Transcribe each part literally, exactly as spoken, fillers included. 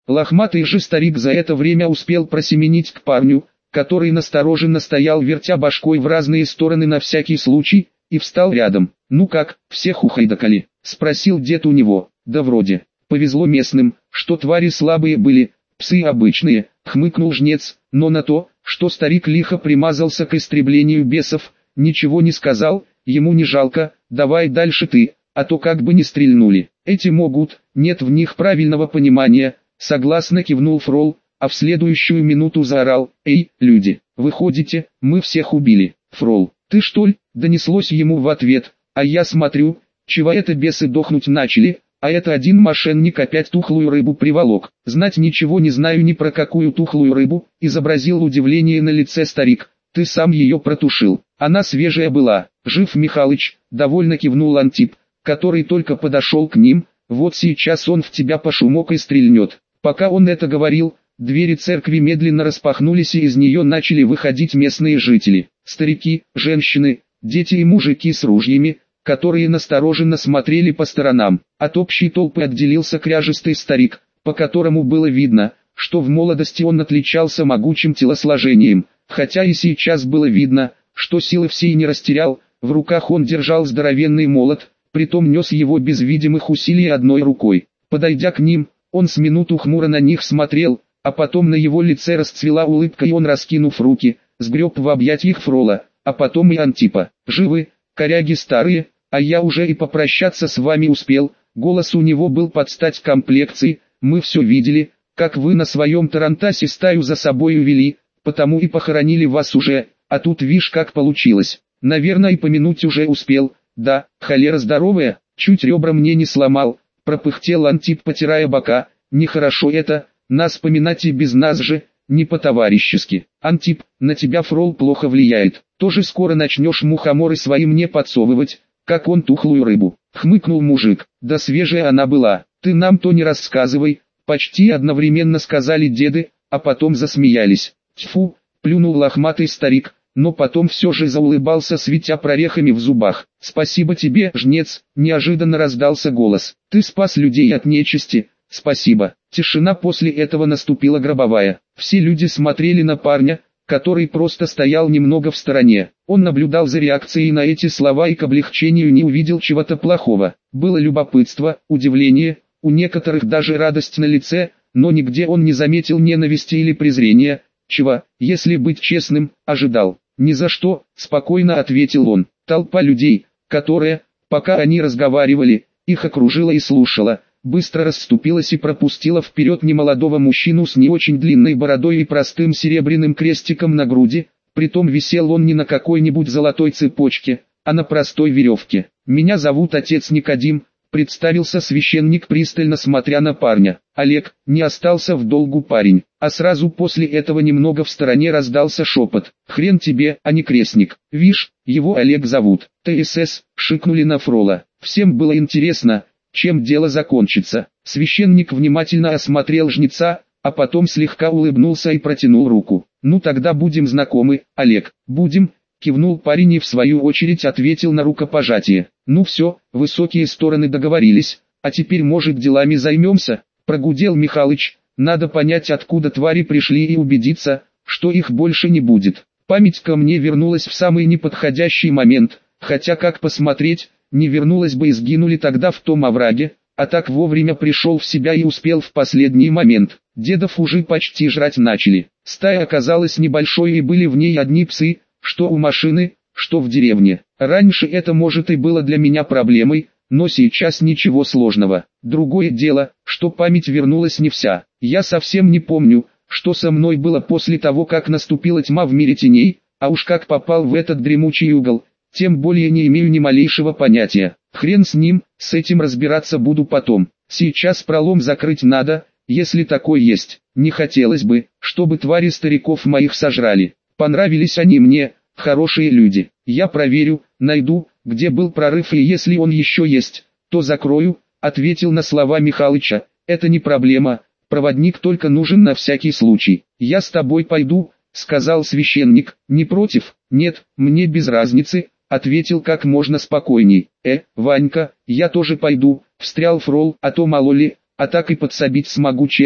Лохматый же старик за это время успел просеменить к парню, который настороженно стоял, вертя башкой в разные стороны на всякий случай, и встал рядом. «Ну как, всех ухайдакали?» — спросил дед у него. «Да вроде. Повезло местным, что твари слабые были, псы обычные», — хмыкнул жнец, но на то, что старик лихо примазался к истреблению бесов, ничего не сказал. Ему не жалко, давай дальше ты, а то как бы не стрельнули. Эти могут, нет в них правильного понимания, согласно кивнул Фрол, а в следующую минуту заорал: «Эй, люди, выходите, мы всех убили». «Фрол, ты что ли?» — донеслось ему в ответ, а я смотрю, чего это бесы дохнуть начали, а это один мошенник опять тухлую рыбу приволок. Знать ничего не знаю ни про какую тухлую рыбу, изобразил удивление на лице старик. Ты сам ее протушил, она свежая была. Жив Михалыч, довольно кивнул Антип, который только подошел к ним. Вот сейчас он в тебя по шумок и стрельнет. Пока он это говорил, двери церкви медленно распахнулись, и из нее начали выходить местные жители. Старики, женщины, дети и мужики с ружьями, которые настороженно смотрели по сторонам. От общей толпы отделился кряжистый старик, по которому было видно, что в молодости он отличался могучим телосложением, хотя и сейчас было видно, что силы всей не растерял. В руках он держал здоровенный молот, притом нес его без видимых усилий одной рукой. Подойдя к ним, он с минуту хмуро на них смотрел, а потом на его лице расцвела улыбка, и он, раскинув руки, сгреб в объятиях Фрола, а потом и Антипа. «Живы, коряги старые, а я уже и попрощаться с вами успел». Голос у него был под стать комплекции. «Мы все видели, как вы на своем тарантасе стаю за собой увели, потому и похоронили вас уже, а тут вишь как получилось. Наверное, и помянуть уже успел». «Да, холера здоровая, чуть ребра мне не сломал», — пропыхтел Антип, потирая бока. «Нехорошо это, нас поминать и без нас же, не по-товарищески». «Антип, на тебя Фрол плохо влияет, тоже скоро начнешь мухоморы свои мне подсовывать, как он тухлую рыбу», — хмыкнул мужик. «Да свежая она была, ты нам то не рассказывай», — почти одновременно сказали деды, а потом засмеялись. «Тьфу», — плюнул лохматый старик, но потом все же заулыбался, светя прорехами в зубах. «Спасибо тебе, жнец», — неожиданно раздался голос. «Ты спас людей от нечисти, спасибо». Тишина после этого наступила гробовая. Все люди смотрели на парня, который просто стоял немного в стороне. Он наблюдал за реакцией на эти слова и к облегчению не увидел чего-то плохого. Было любопытство, удивление, у некоторых даже радость на лице, но нигде он не заметил ненависти или презрения. Чего, если быть честным, ожидал? «Ни за что», — спокойно ответил он. Толпа людей, которая, пока они разговаривали, их окружила и слушала, быстро расступилась и пропустила вперед немолодого мужчину с не очень длинной бородой и простым серебряным крестиком на груди, притом висел он не на какой-нибудь золотой цепочке, а на простой веревке. «Меня зовут отец Никодим», — представился священник, пристально смотря на парня. «Олег», — не остался в долгу парень, а сразу после этого немного в стороне раздался шепот. «Хрен тебе, а не крестник. Вишь, его Олег зовут». «ТСС», — шикнули на Фрола. Всем было интересно, чем дело закончится. Священник внимательно осмотрел жнеца, а потом слегка улыбнулся и протянул руку. «Ну тогда будем знакомы, Олег». «Будем», — кивнул парень и в свою очередь ответил на рукопожатие. «Ну все, высокие стороны договорились, а теперь, может, делами займемся?» — прогудел Михалыч. «Надо понять, откуда твари пришли, и убедиться, что их больше не будет». Память ко мне вернулась в самый неподходящий момент, хотя как посмотреть, не вернулась бы и сгинули тогда в том овраге, а так вовремя пришел в себя и успел в последний момент. Дедов уже почти жрать начали. Стая оказалась небольшой, и были в ней одни псы, что у машины, что в деревне. Раньше это, может, и было для меня проблемой, но сейчас ничего сложного. Другое дело, что память вернулась не вся. Я совсем не помню, что со мной было после того, как наступила тьма в мире теней, а уж как попал в этот дремучий угол, тем более не имею ни малейшего понятия. Хрен с ним, с этим разбираться буду потом. Сейчас пролом закрыть надо, если такой есть. Не хотелось бы, чтобы твари стариков моих сожрали. Понравились они мне, хорошие люди. Я проверю, найду, где был прорыв, и если он еще есть, то закрою, ответил на слова Михалыча. Это не проблема, проводник только нужен на всякий случай. Я с тобой пойду, сказал священник. Не против? Нет, мне без разницы, ответил как можно спокойней. «Э, Ванька, я тоже пойду», встрял Фрол, «а то мало ли, а так и подсобить смогу чем-то».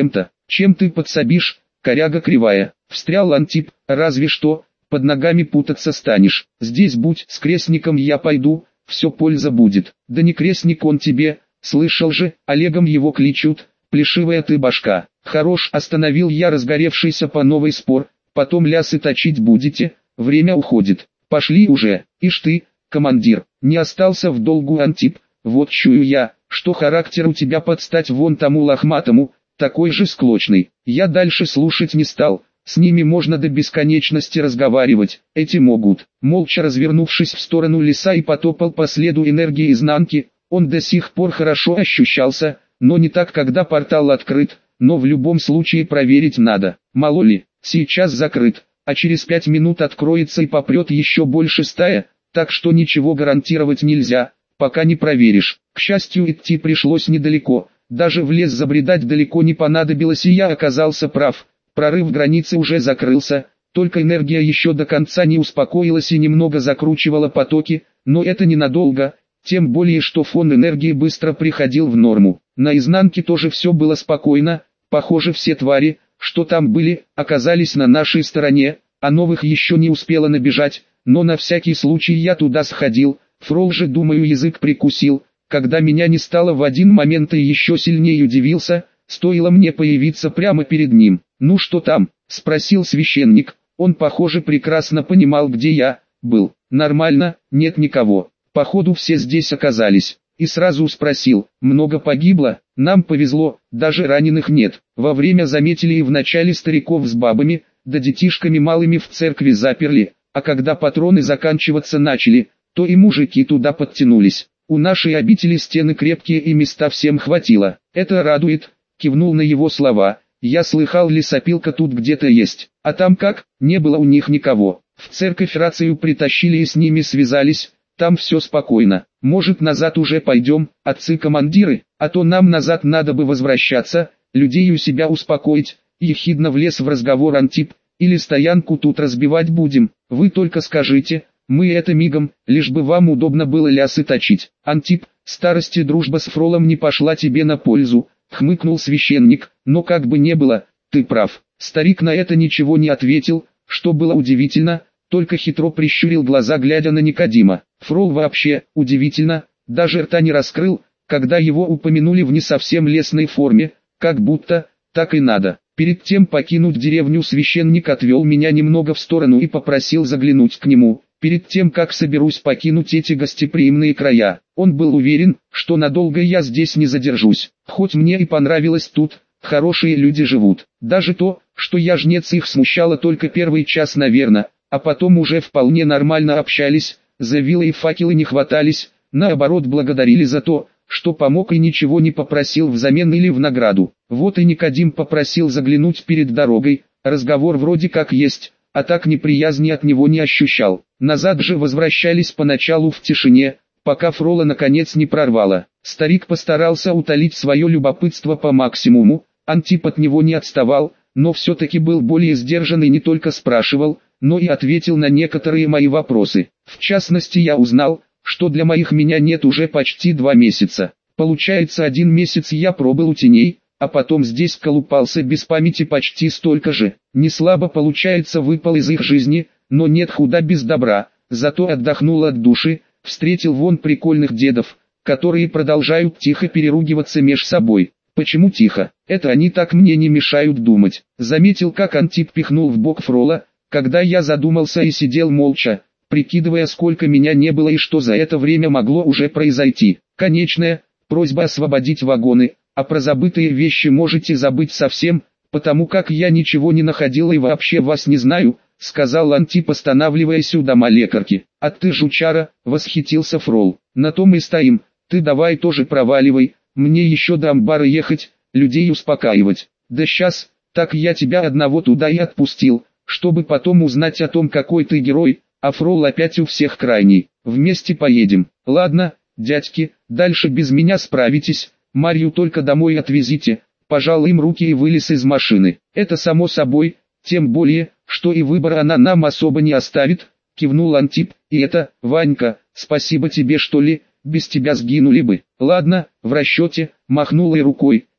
Чем ты подсобишь, коряга кривая? Встрял Антип, разве что, под ногами путаться станешь. Здесь будь, с крестником я пойду, все польза будет. Да не крестник он тебе, слышал же, Олегом его кличут, плешивая ты башка. Хорош, остановил я разгоревшийся по новой спор, потом лясы точить будете, время уходит. Пошли уже, ишь ты, командир, не остался в долгу Антип, вот чую я, что характер у тебя под стать вон тому лохматому, такой же склочный. Я дальше слушать не стал, с ними можно до бесконечности разговаривать, эти могут. Молча развернувшись в сторону леса и потопал по следу энергии изнанки, он до сих пор хорошо ощущался, но не так, когда портал открыт, но в любом случае проверить надо. Мало ли, сейчас закрыт, а через пять минут откроется и попрет еще больше стая, так что ничего гарантировать нельзя, пока не проверишь. К счастью, идти пришлось недалеко, даже в лес забредать далеко не понадобилось, и я оказался прав. Прорыв границы уже закрылся, только энергия еще до конца не успокоилась и немного закручивала потоки, но это ненадолго, тем более что фон энергии быстро приходил в норму. На изнанке тоже все было спокойно, похоже все твари, что там были, оказались на нашей стороне, а новых еще не успело набежать, но на всякий случай я туда сходил. Фрол же, думаю, язык прикусил, когда меня не стало в один момент, и еще сильнее удивился, стоило мне появиться прямо перед ним. «Ну что там?» – спросил священник, он, похоже, прекрасно понимал, где я был. «Нормально, нет никого, походу все здесь оказались». И сразу спросил: «Много погибло?» «Нам повезло, даже раненых нет. Во время заметили и вначале стариков с бабами, да детишками малыми в церкви заперли, а когда патроны заканчиваться начали, то и мужики туда подтянулись. У нашей обители стены крепкие и места всем хватило. Это радует», — кивнул на его слова. «Я слыхал, лесопилка тут где-то есть. А там как? Не было у них никого. В церковь рацию притащили и с ними связались, там все спокойно. Может, назад уже пойдем, отцы-командиры, а то нам назад надо бы возвращаться, людей у себя успокоить», — ехидно влез в разговор Антип. «Или стоянку тут разбивать будем, вы только скажите, мы это мигом, лишь бы вам удобно было лясы точить». «Антип, старости дружба с Фролом не пошла тебе на пользу», — хмыкнул священник, «но как бы не было, ты прав». Старик на это ничего не ответил, что было удивительно, только хитро прищурил глаза, глядя на Никодима. Фрол вообще, удивительно, даже рта не раскрыл, когда его упомянули в не совсем лестной форме, как будто, так и надо. Перед тем покинуть деревню священник отвел меня немного в сторону и попросил заглянуть к нему. Перед тем, как соберусь покинуть эти гостеприимные края, он был уверен, что надолго я здесь не задержусь. Хоть мне и понравилось тут, хорошие люди живут. Даже то, что я жнец, их смущало только первый час, наверное, а потом уже вполне нормально общались, за вилы и факелы не хватались, наоборот благодарили за то, что помог и ничего не попросил взамен или в награду. Вот и Никодим попросил заглянуть перед дорогой, разговор вроде как есть, а так неприязни от него не ощущал. Назад же возвращались поначалу в тишине, пока Фрола наконец не прорвало. Старик постарался утолить свое любопытство по максимуму, Антип от него не отставал, но все-таки был более сдержан и не только спрашивал, но и ответил на некоторые мои вопросы. В частности, я узнал, что для моих меня нет уже почти два месяца. Получается, один месяц я пробыл у теней, а потом здесь колупался без памяти почти столько же. Не слабо получается, выпал из их жизни, но нет худа без добра, зато отдохнул от души, встретил вон прикольных дедов, которые продолжают тихо переругиваться меж собой. Почему тихо? Это они так мне не мешают думать. Заметил, как Антип пихнул в бок Фрола, когда я задумался и сидел молча, прикидывая, сколько меня не было и что за это время могло уже произойти. Конечная просьба освободить вагоны, а про забытые вещи можете забыть совсем, потому как я ничего не находил и вообще вас не знаю, сказал Антип, останавливаясь у дома лекарки. А ты, жучара, восхитился Фрол. На том и стоим, ты давай тоже проваливай, мне еще до амбара ехать, людей успокаивать. Да сейчас, так я тебя одного туда и отпустил, чтобы потом узнать о том, какой ты герой, а Фрол опять у всех крайний. Вместе поедем. Ладно, дядьки, дальше без меня справитесь, Марью только домой отвезите. Пожал им руки и вылез из машины. Это само собой, тем более, что и выбора она нам особо не оставит, кивнул Антип. И это, Ванька, спасибо тебе, что ли, без тебя сгинули бы. Ладно, в расчете, махнул и рукой.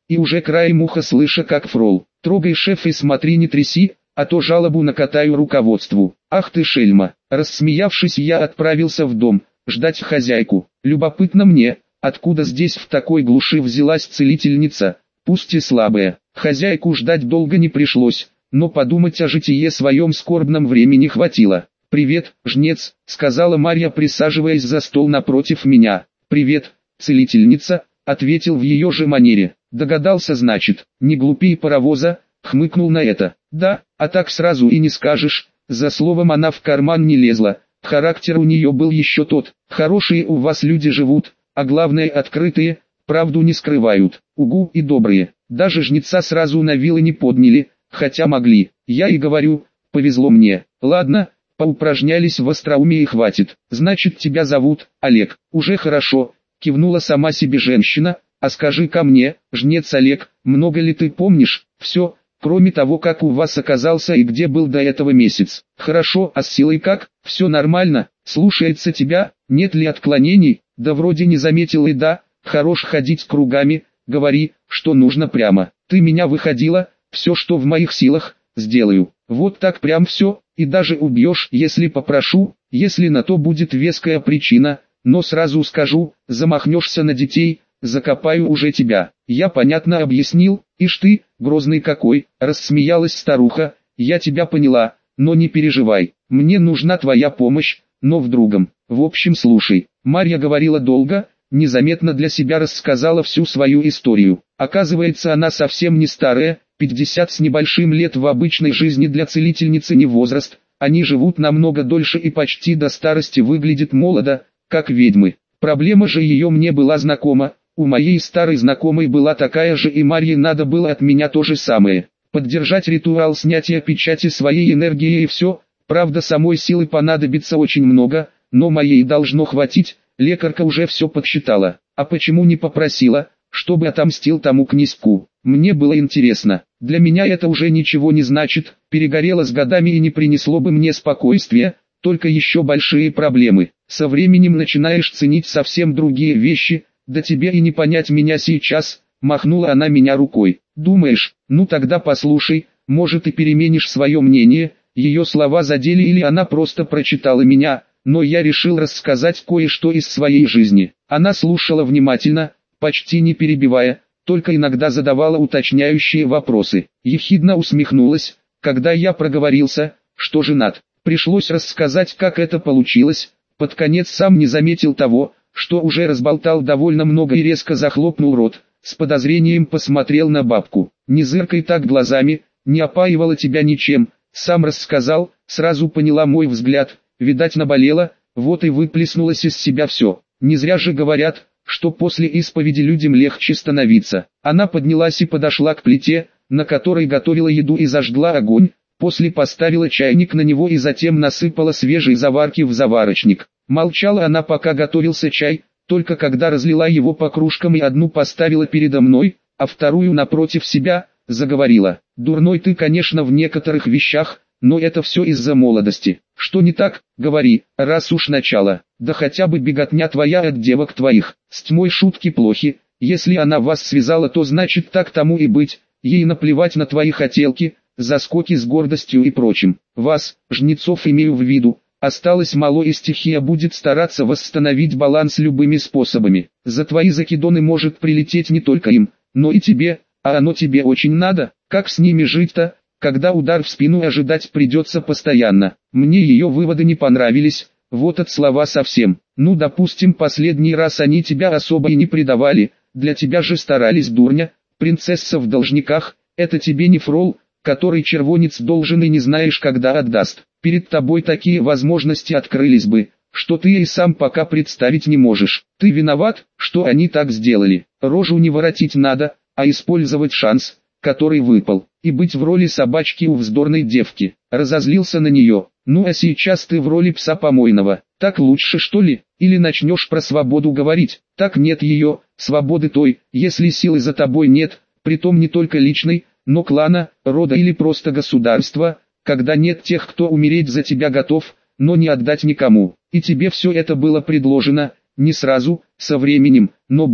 и уже краем уха слыша, как фрол: «Трогай, шеф, и смотри, не тряси, а то жалобу накатаю руководству». «Ах ты шельма!» Рассмеявшись, я отправился в дом, ждать хозяйку. Любопытно мне, откуда здесь в такой глуши взялась целительница, пусть и слабая. Хозяйку ждать долго не пришлось, но подумать о житие своем скорбном времени хватило. «Привет, жнец», — сказала Марья, присаживаясь за стол напротив меня. «Привет, целительница», — ответил в ее же манере. «Догадался, значит, не глупей паровоза», — хмыкнул на это. «Да, а так сразу и не скажешь». За словом она в карман не лезла, характер у нее был еще тот. «Хорошие у вас люди живут, а главное открытые, правду не скрывают, угу, и добрые». Даже жнеца сразу на вилы не подняли, хотя могли. Я и говорю, повезло мне. «Ладно, поупражнялись в остроумии и хватит. Значит, тебя зовут Олег». «Уже хорошо», — кивнула сама себе женщина. «А скажи-ка мне, жнец Олег, много ли ты помнишь? Все, кроме того, как у вас оказался и где был до этого месяц». «Хорошо, а с силой как? Все нормально? Слушается тебя? Нет ли отклонений?» «Да вроде не заметил, и да, хорош ходить кругами, говори, что нужно прямо». «Ты меня выходила, все, что в моих силах, сделаю». «Вот так прям все, и даже убьешь, если попрошу, если на то будет веская причина, но сразу скажу, замахнешься на детей, закопаю уже тебя». «Я понятно объяснил, ишь ты, грозный какой», — рассмеялась старуха. «Я тебя поняла, но не переживай, мне нужна твоя помощь, но в другом. В общем, слушай». Марья говорила долго, незаметно для себя рассказала всю свою историю. Оказывается, она совсем не старая, пятьдесят с небольшим лет в обычной жизни для целительницы не возраст, они живут намного дольше и почти до старости выглядят молодо, как ведьмы. Проблема же ее мне была знакома, у моей старой знакомой была такая же, и Марье надо было от меня то же самое. Поддержать ритуал снятия печати своей энергией и все, правда самой силы понадобится очень много, но моей должно хватить, лекарка уже все подсчитала. А почему не попросила, чтобы отомстил тому князьку? Мне было интересно. Для меня это уже ничего не значит, перегорело с годами и не принесло бы мне спокойствия, только еще большие проблемы. Со временем начинаешь ценить совсем другие вещи, да тебе и не понять меня сейчас, махнула она меня рукой. Думаешь, ну тогда послушай, может и переменишь свое мнение. Ее слова задели или она просто прочитала меня, но я решил рассказать кое-что из своей жизни. Она слушала внимательно, почти не перебивая, только иногда задавала уточняющие вопросы. Ехидно усмехнулась, когда я проговорился, что женат. Пришлось рассказать, как это получилось. Под конец сам не заметил того, что уже разболтал довольно много, и резко захлопнул рот. С подозрением посмотрел на бабку. «Не зыркай так глазами, не опаивала тебя ничем», сам рассказал, сразу поняла мой взгляд, видать наболела, вот и выплеснулась из себя все. Не зря же говорят, что после исповеди людям легче становиться. Она поднялась и подошла к плите, на которой готовила еду, и зажгла огонь, после поставила чайник на него и затем насыпала свежей заварки в заварочник. Молчала она, пока готовился чай, только когда разлила его по кружкам и одну поставила передо мной, а вторую напротив себя, заговорила. «Дурной ты, конечно, в некоторых вещах, но это все из-за молодости. Что не так, говори, раз уж начало. Да хотя бы беготня твоя от девок твоих. С тьмой шутки плохи, если она вас связала, то значит так тому и быть, ей наплевать на твои хотелки, заскоки с гордостью и прочим. Вас, жнецов, имею в виду, осталось мало, и стихия будет стараться восстановить баланс любыми способами. За твои закидоны может прилететь не только им, но и тебе, а оно тебе очень надо. Как с ними жить-то, когда удар в спину ожидать придется постоянно? Мне ее выводы не понравились, вот от слова совсем. Ну, допустим, последний раз они тебя особо и не предавали, для тебя же старались, дурня. Принцесса в должниках, это тебе не фрол, который червонец должен и не знаешь, когда отдаст. Перед тобой такие возможности открылись бы, что ты и сам пока представить не можешь. Ты виноват, что они так сделали. Рожу не воротить надо, а использовать шанс, который выпал, и быть в роли собачки у вздорной девки. Разозлился на нее. Ну а сейчас ты в роли пса помойного. Так лучше, что ли? Или начнешь про свободу говорить? Так нет ее, свободы той, если силы за тобой нет, притом не только личной, но клана, рода или просто государства, когда нет тех, кто умереть за тебя готов, но не отдать никому. И тебе все это было предложено, не сразу, со временем, но было.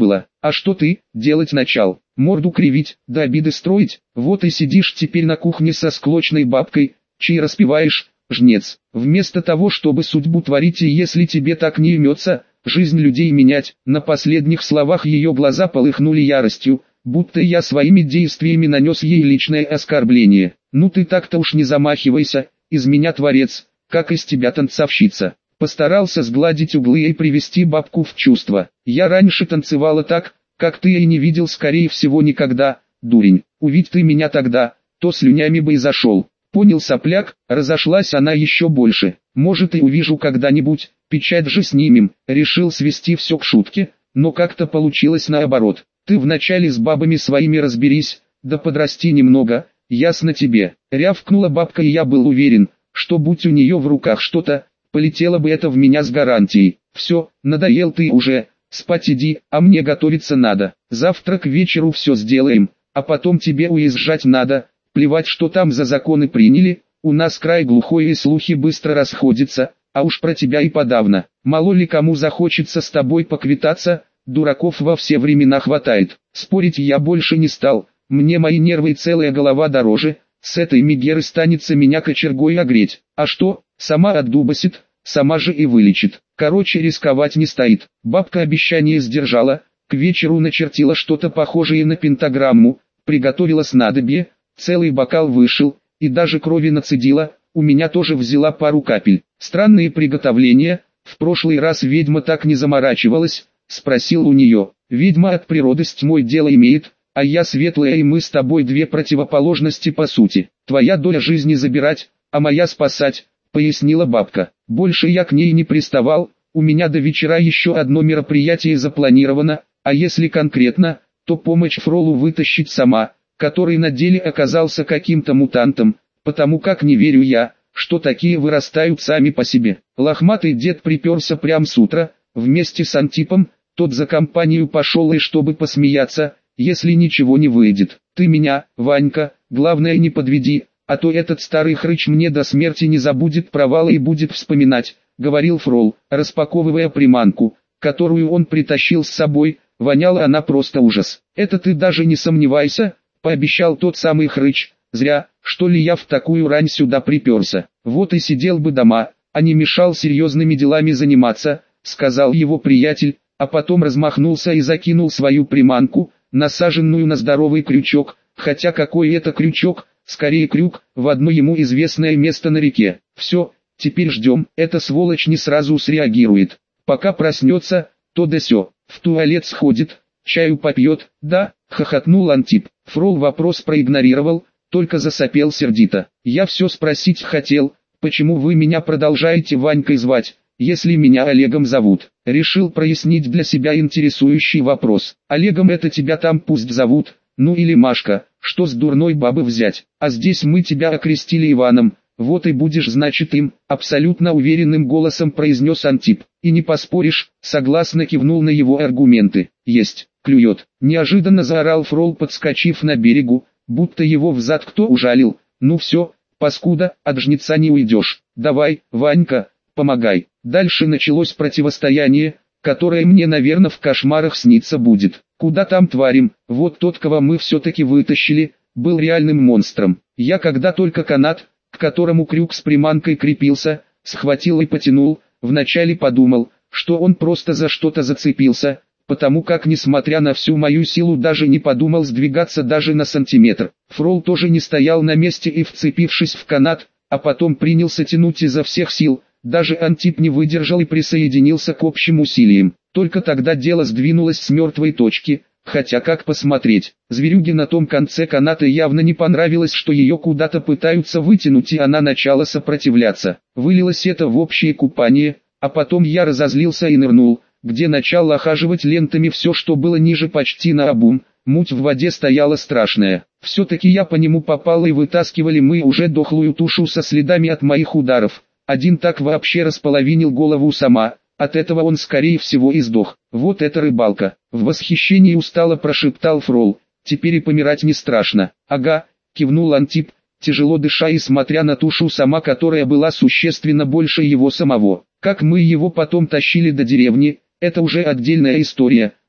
А что ты делать начал? Морду кривить, да обиды строить? Вот и сидишь теперь на кухне со склочной бабкой, чай распиваешь, жнец. Вместо того, чтобы судьбу творить и если тебе так не имется, жизнь людей менять. На последних словах ее глаза полыхнули яростью, будто я своими действиями нанес ей личное оскорбление. Ну ты так-то уж не замахивайся, из меня творец, как из тебя танцовщица. Постарался сгладить углы и привести бабку в чувство. Я раньше танцевала так, как ты и не видел скорее всего никогда, дурень. Увидь ты меня тогда, то слюнями бы и зашел. Понял сопляк, разошлась она еще больше. Может и увижу когда-нибудь, печать же снимем. Решил свести все к шутке, но как-то получилось наоборот. Ты вначале с бабами своими разберись, да подрасти немного, ясно тебе. Рявкнула бабка и я был уверен, что будь у нее в руках что-то, полетело бы это в меня с гарантией. Все, надоел ты уже, спать иди, а мне готовиться надо. Завтра к вечеру все сделаем, а потом тебе уезжать надо. Плевать, что там за законы приняли, у нас край глухой и слухи быстро расходятся, а уж про тебя и подавно. Мало ли кому захочется с тобой поквитаться, дураков во все времена хватает. Спорить я больше не стал, мне мои нервы и целая голова дороже, с этой Мегеры станется меня кочергой огреть. А что, сама отдубасит, сама же и вылечит. Короче, рисковать не стоит. Бабка обещание сдержала, к вечеру начертила что-то похожее на пентаграмму, приготовила снадобье, целый бокал вышел, и даже крови нацедила, у меня тоже взяла пару капель. Странные приготовления, в прошлый раз ведьма так не заморачивалась, спросил у нее. Ведьма от природы с тьмой дело имеет, а я светлая и мы с тобой две противоположности по сути. Твоя доля жизни забирать, а моя спасать, пояснила бабка. Больше я к ней не приставал, у меня до вечера еще одно мероприятие запланировано, а если конкретно, то помочь Фролу вытащить сама, который на деле оказался каким-то мутантом, потому как не верю я, что такие вырастают сами по себе. Лохматый дед приперся прям с утра, вместе с Антипом, тот за компанию пошел и чтобы посмеяться, если ничего не выйдет. Ты меня, Ванька, главное не подведи, а то этот старый хрыч мне до смерти не забудет провала и будет вспоминать, говорил Фрол, распаковывая приманку, которую он притащил с собой, воняла она просто ужас. Это ты даже не сомневайся, пообещал тот самый хрыч, зря, что ли я в такую рань сюда приперся. Вот и сидел бы дома, а не мешал серьезными делами заниматься, сказал его приятель, а потом размахнулся и закинул свою приманку, насаженную на здоровый крючок, хотя какой это крючок, скорее крюк, в одно ему известное место на реке. Все, теперь ждем, эта сволочь не сразу среагирует. Пока проснется, то да сё, в туалет сходит, чаю попьет, да, хохотнул Антип. Фрол вопрос проигнорировал, только засопел сердито. Я все спросить хотел, почему вы меня продолжаете Ванькой звать, если меня Олегом зовут. Решил прояснить для себя интересующий вопрос. Олегом это тебя там пусть зовут, ну или Машка, что с дурной бабы взять, а здесь мы тебя окрестили Иваном, вот и будешь значит им, абсолютно уверенным голосом произнес Антип. И не поспоришь, согласно кивнул на его аргументы. Есть, клюет. Неожиданно заорал Фрол, подскочив на берегу, будто его взад кто ужалил. Ну все, паскуда, от жнеца не уйдешь. Давай, Ванька, помогай. Дальше началось противостояние, которое мне, наверное, в кошмарах снится будет. Куда там тварим, вот тот, кого мы все-таки вытащили, был реальным монстром. Я когда только канат, к которому крюк с приманкой крепился, схватил и потянул, вначале подумал, что он просто за что-то зацепился, потому как несмотря на всю мою силу даже не подумал сдвигаться даже на сантиметр. Фрол тоже не стоял на месте и вцепившись в канат, а потом принялся тянуть изо всех сил. Даже Антип не выдержал и присоединился к общим усилиям. Только тогда дело сдвинулось с мертвой точки, хотя как посмотреть, зверюге на том конце каната явно не понравилось, что ее куда-то пытаются вытянуть, и она начала сопротивляться. Вылилось это в общее купание, а потом я разозлился и нырнул, где начал охаживать лентами все, что было ниже почти наобум. Муть в воде стояла страшная. Все-таки я по нему попал, и вытаскивали мы уже дохлую тушу со следами от моих ударов. Один так вообще располовинил голову сама, от этого он скорее всего и сдох. Вот это рыбалка. В восхищении устало прошептал Фрол. Теперь и помирать не страшно. Ага, кивнул Антип, тяжело дыша и смотря на тушу сама, которая была существенно больше его самого. Как мы его потом тащили до деревни, это уже отдельная история.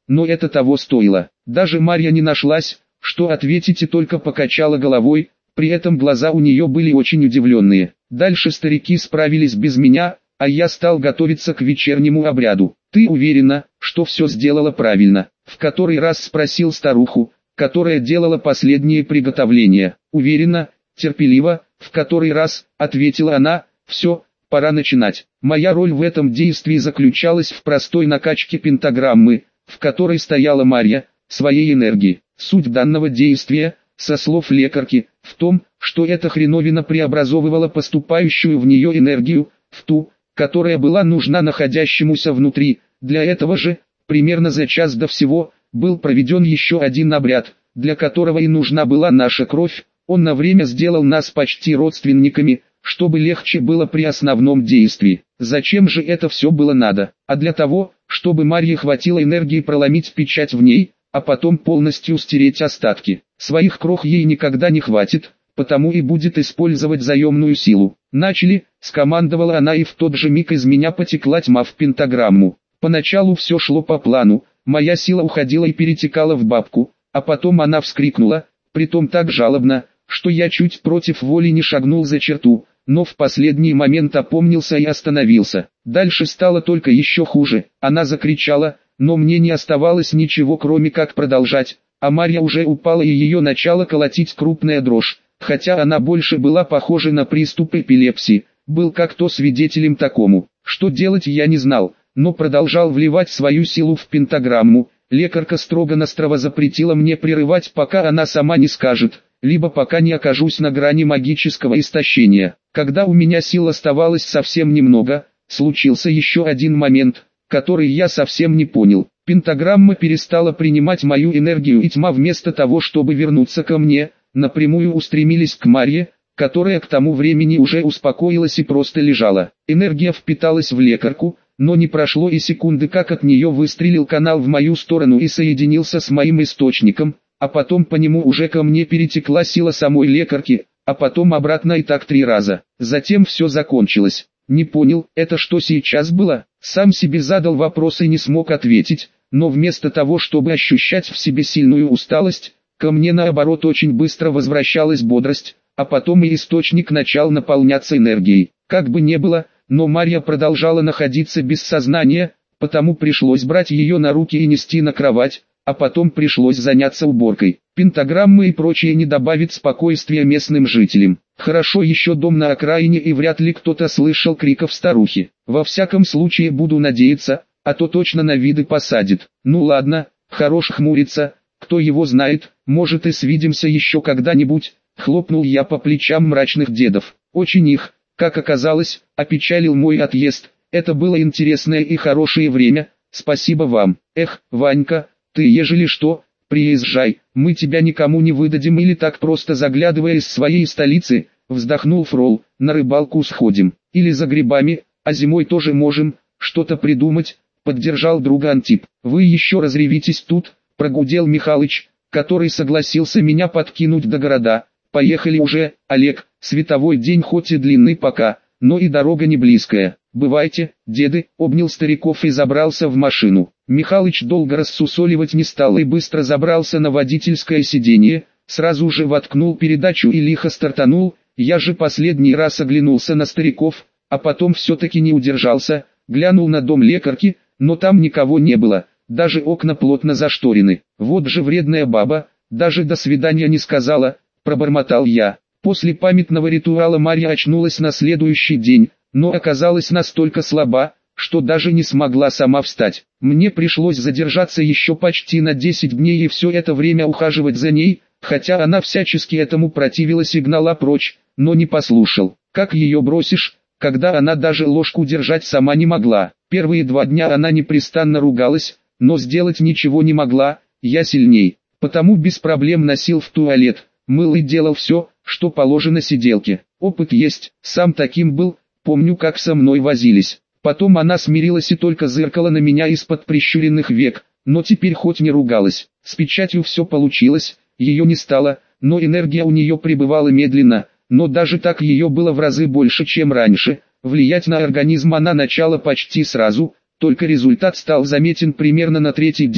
но это того стоило. Даже Марья не нашлась, что ответить, и только покачала головой, при этом глаза у нее были очень удивленные. Дальше старики справились без меня, а я стал готовиться к вечернему обряду. «Ты уверена, что все сделала правильно?» — в который раз спросил старуху, которая делала последние приготовления. «Уверена, терпеливо», — в который раз ответила она. «Все, пора начинать». Моя роль в этом действии заключалась в простой накачке пентаграммы, в которой стояла Марья, своей энергии. Суть данного действия, со слов лекарки, в том, что эта хреновина преобразовывала поступающую в нее энергию, в ту, которая была нужна находящемуся внутри. Для этого же, примерно за час до всего, был проведен еще один обряд, для которого и нужна была наша кровь. Он на время сделал нас почти родственниками, чтобы легче было при основном действии. Зачем же это все было надо? А для того, чтобы Марье хватило энергии проломить печать в ней, а потом полностью стереть остатки. Своих крох ей никогда не хватит, потому и будет использовать заемную силу. «Начали», — скомандовала она, и в тот же миг из меня потекла тьма в пентаграмму. Поначалу все шло по плану, моя сила уходила и перетекала в бабку, а потом она вскрикнула, притом так жалобно, что я чуть против воли не шагнул за черту, но в последний момент опомнился и остановился. Дальше стало только еще хуже, она закричала, но мне не оставалось ничего, кроме как продолжать, а Марья уже упала и ее начала колотить крупная дрожь, хотя она больше была похожа на приступ эпилепсии, был как-то свидетелем такому. Что делать я не знал, но продолжал вливать свою силу в пентаграмму. Лекарка строго-настрого запретила мне прерывать, пока она сама не скажет, либо пока не окажусь на грани магического истощения. Когда у меня сил оставалось совсем немного, случился еще один момент, который я совсем не понял. Пентаграмма перестала принимать мою энергию, и тьма вместо того, чтобы вернуться ко мне, напрямую устремились к Марье, которая к тому времени уже успокоилась и просто лежала. Энергия впиталась в лекарку, но не прошло и секунды, как от нее выстрелил канал в мою сторону и соединился с моим источником, а потом по нему уже ко мне перетекла сила самой лекарки, а потом обратно, и так три раза. Затем все закончилось. Не понял, это что сейчас было? Сам себе задал вопрос и не смог ответить, но вместо того, чтобы ощущать в себе сильную усталость, ко мне наоборот очень быстро возвращалась бодрость, а потом и источник начал наполняться энергией. Как бы не было, но Марья продолжала находиться без сознания, потому пришлось брать ее на руки и нести на кровать, а потом пришлось заняться уборкой. Пентаграммы и прочее не добавит спокойствия местным жителям. Хорошо еще дом на окраине, и вряд ли кто-то слышал криков старухи. Во всяком случае буду надеяться, а то точно на виды посадит. Ну ладно, хорош хмуриться, кто его знает, может и свидимся еще когда-нибудь. Хлопнул я по плечам мрачных дедов. Очень их, как оказалось, опечалил мой отъезд. Это было интересное и хорошее время, спасибо вам. Эх, Ванька, ты ежели что, приезжай, мы тебя никому не выдадим или так просто заглядывая из своей столицы, вздохнул Фрол, на рыбалку сходим, или за грибами, а зимой тоже можем, что-то придумать, поддержал друга Антип. Вы еще разревитесь тут, прогудел Михалыч, который согласился меня подкинуть до города. Поехали уже, Олег, световой день хоть и длинный пока, но и дорога не близкая. Бывайте, деды, обнял стариков и забрался в машину. Михалыч долго рассусоливать не стал и быстро забрался на водительское сиденье, сразу же воткнул передачу и лихо стартанул. Я же последний раз оглянулся на стариков, а потом все-таки не удержался, глянул на дом лекарки, но там никого не было, даже окна плотно зашторены. Вот же вредная баба, даже до свидания не сказала, пробормотал я. После памятного ритуала Марья очнулась на следующий день, но оказалась настолько слаба, что даже не смогла сама встать. Мне пришлось задержаться еще почти на десять дней и все это время ухаживать за ней, хотя она всячески этому противилась и гнала прочь, но не послушал. Как ее бросишь, когда она даже ложку держать сама не могла? Первые два дня она непрестанно ругалась, но сделать ничего не могла, я сильней, потому без проблем носил в туалет, мыл и делал все, что положено сиделке. Опыт есть, сам таким был, помню, как со мной возились. Потом она смирилась и только зыркала на меня из-под прищуренных век, но теперь хоть не ругалась. С печатью все получилось, ее не стало, но энергия у нее пребывала медленно, но даже так ее было в разы больше, чем раньше. Влиять на организм она начала почти сразу, только результат стал заметен примерно на третий день.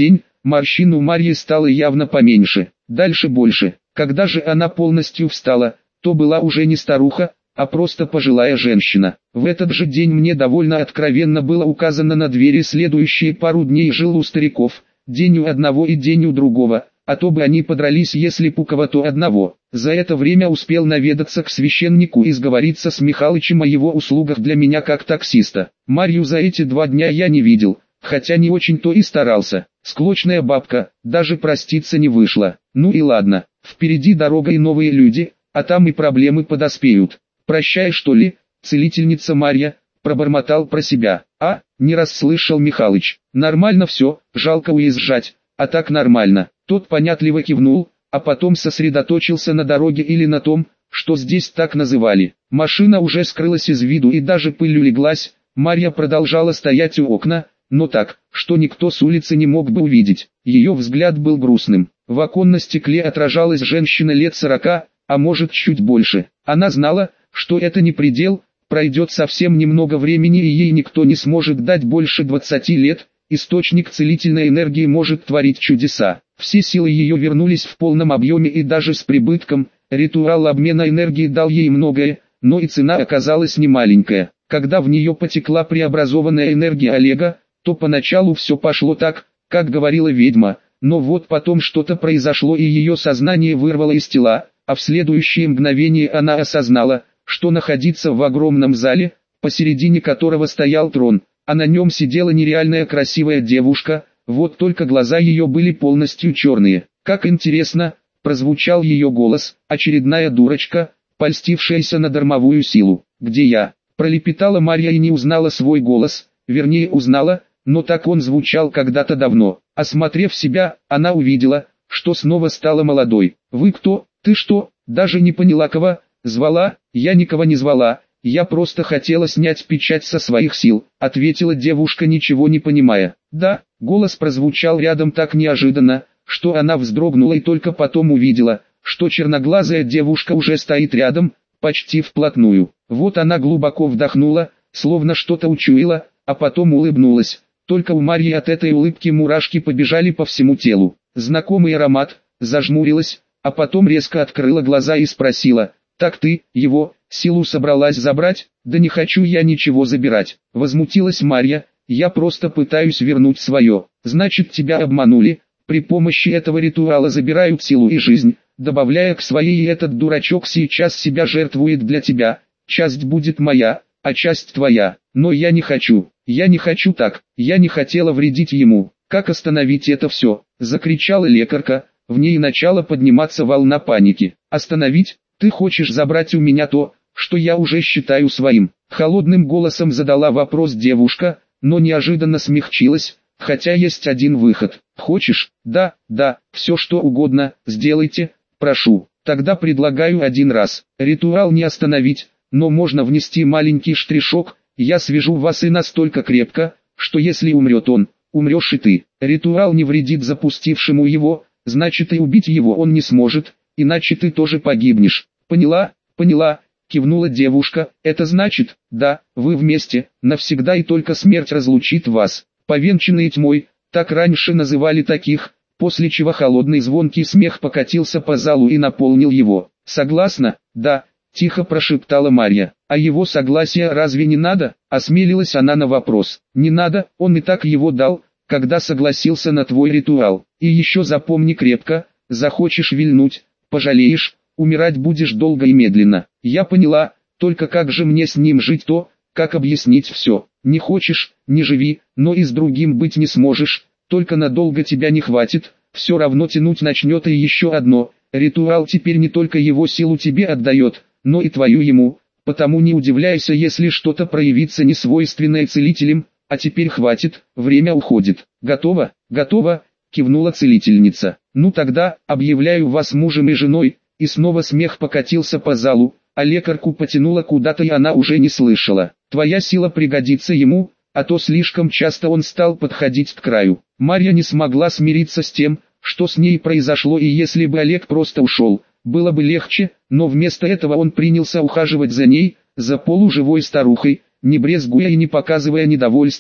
Морщин у Марьи стало явно поменьше, дальше больше. Когда же она полностью встала, то была уже не старуха, а просто пожилая женщина. В этот же день мне довольно откровенно было указано на двери, следующие пару дней жил у стариков, день у одного и день у другого, а то бы они подрались, если б у кого-то одного. За это время успел наведаться к священнику и сговориться с Михалычем о его услугах для меня как таксиста. Марью за эти два дня я не видел, хотя не очень-то и старался. Склочная бабка, даже проститься не вышла. Ну и ладно, впереди дорога и новые люди, а там и проблемы подоспеют. «Прощай, что ли, целительница Марья», пробормотал про себя. «А, не расслышал Михалыч. Нормально все, жалко уезжать, а так нормально». Тот понятливо кивнул, а потом сосредоточился на дороге или на том, что здесь так называли. Машина уже скрылась из виду и даже пыль улеглась. Марья продолжала стоять у окна, но так, что никто с улицы не мог бы увидеть. Ее взгляд был грустным. В оконном стекле отражалась женщина лет сорока, а может чуть больше. Она знала, что это не предел, пройдет совсем немного времени и ей никто не сможет дать больше двадцати лет, источник целительной энергии может творить чудеса. Все силы ее вернулись в полном объеме и даже с прибытком, ритуал обмена энергии дал ей многое, но и цена оказалась немаленькая. Когда в нее потекла преобразованная энергия Олега, то поначалу все пошло так, как говорила ведьма, но вот потом что-то произошло и ее сознание вырвало из тела, а в следующее мгновение она осознала, что находится в огромном зале, посередине которого стоял трон, а на нем сидела нереальная красивая девушка, вот только глаза ее были полностью черные. Как интересно, прозвучал ее голос, очередная дурочка, польстившаяся на дармовую силу. «Где я?» Пролепетала Марья и не узнала свой голос, вернее узнала, но так он звучал когда-то давно. Осмотрев себя, она увидела, что снова стала молодой. «Вы кто? Ты что, даже не поняла, кого звала?» «Я никого не звала, я просто хотела снять печать со своих сил», ответила девушка, ничего не понимая. «Да», голос прозвучал рядом так неожиданно, что она вздрогнула и только потом увидела, что черноглазая девушка уже стоит рядом, почти вплотную. Вот она глубоко вдохнула, словно что-то учуяла, а потом улыбнулась. Только у Марьи от этой улыбки мурашки побежали по всему телу. Знакомый аромат, зажмурилась, а потом резко открыла глаза и спросила: «Так ты, его, силу собралась забрать?» «Да не хочу я ничего забирать», — возмутилась Марья, «я просто пытаюсь вернуть свое». «Значит, тебя обманули, при помощи этого ритуала забирают силу и жизнь, добавляя к своей, и этот дурачок сейчас себя жертвует для тебя, часть будет моя, а часть твоя, но я не хочу, я не хочу так, я не хотела вредить ему». «Как остановить это все?» — закричала лекарка, в ней начала подниматься волна паники. «Остановить? Ты хочешь забрать у меня то, что я уже считаю своим?» Холодным голосом задала вопрос девушка, но неожиданно смягчилась, хотя есть один выход. «Хочешь? Да, да, все что угодно, сделайте, прошу. Тогда предлагаю один раз. Ритуал не остановить, но можно внести маленький штришок, я свяжу вас и настолько крепко, что если умрет он, умрешь и ты. Ритуал не вредит запустившему его, значит и убить его он не сможет, иначе ты тоже погибнешь». «Поняла, поняла», кивнула девушка. «Это значит, да, вы вместе, навсегда и только смерть разлучит вас». «Повенчанные тьмой», так раньше называли таких, после чего холодный звонкий смех покатился по залу и наполнил его. «Согласна?» «Да», тихо прошептала Марья. «А его согласия разве не надо?» Осмелилась она на вопрос. «Не надо, он и так его дал, когда согласился на твой ритуал. И еще запомни крепко, захочешь вильнуть, пожалеешь, умирать будешь долго и медленно». «Я поняла, только как же мне с ним жить, то, как объяснить все?» «Не хочешь, не живи, но и с другим быть не сможешь, только надолго тебя не хватит, все равно тянуть начнет». И еще одно, ритуал теперь не только его силу тебе отдает, но и твою ему, потому не удивляйся, если что-то проявится несвойственное целителям. А теперь хватит, время уходит. «Готово, готово», кивнула целительница. «Ну тогда, объявляю вас мужем и женой», и снова смех покатился по залу, а лекарку потянуло куда-то и она уже не слышала. «Твоя сила пригодится ему, а то слишком часто он стал подходить к краю». Марья не смогла смириться с тем, что с ней произошло, и если бы Олег просто ушел, было бы легче, но вместо этого он принялся ухаживать за ней, за полуживой старухой, не брезгуя и не показывая недовольства,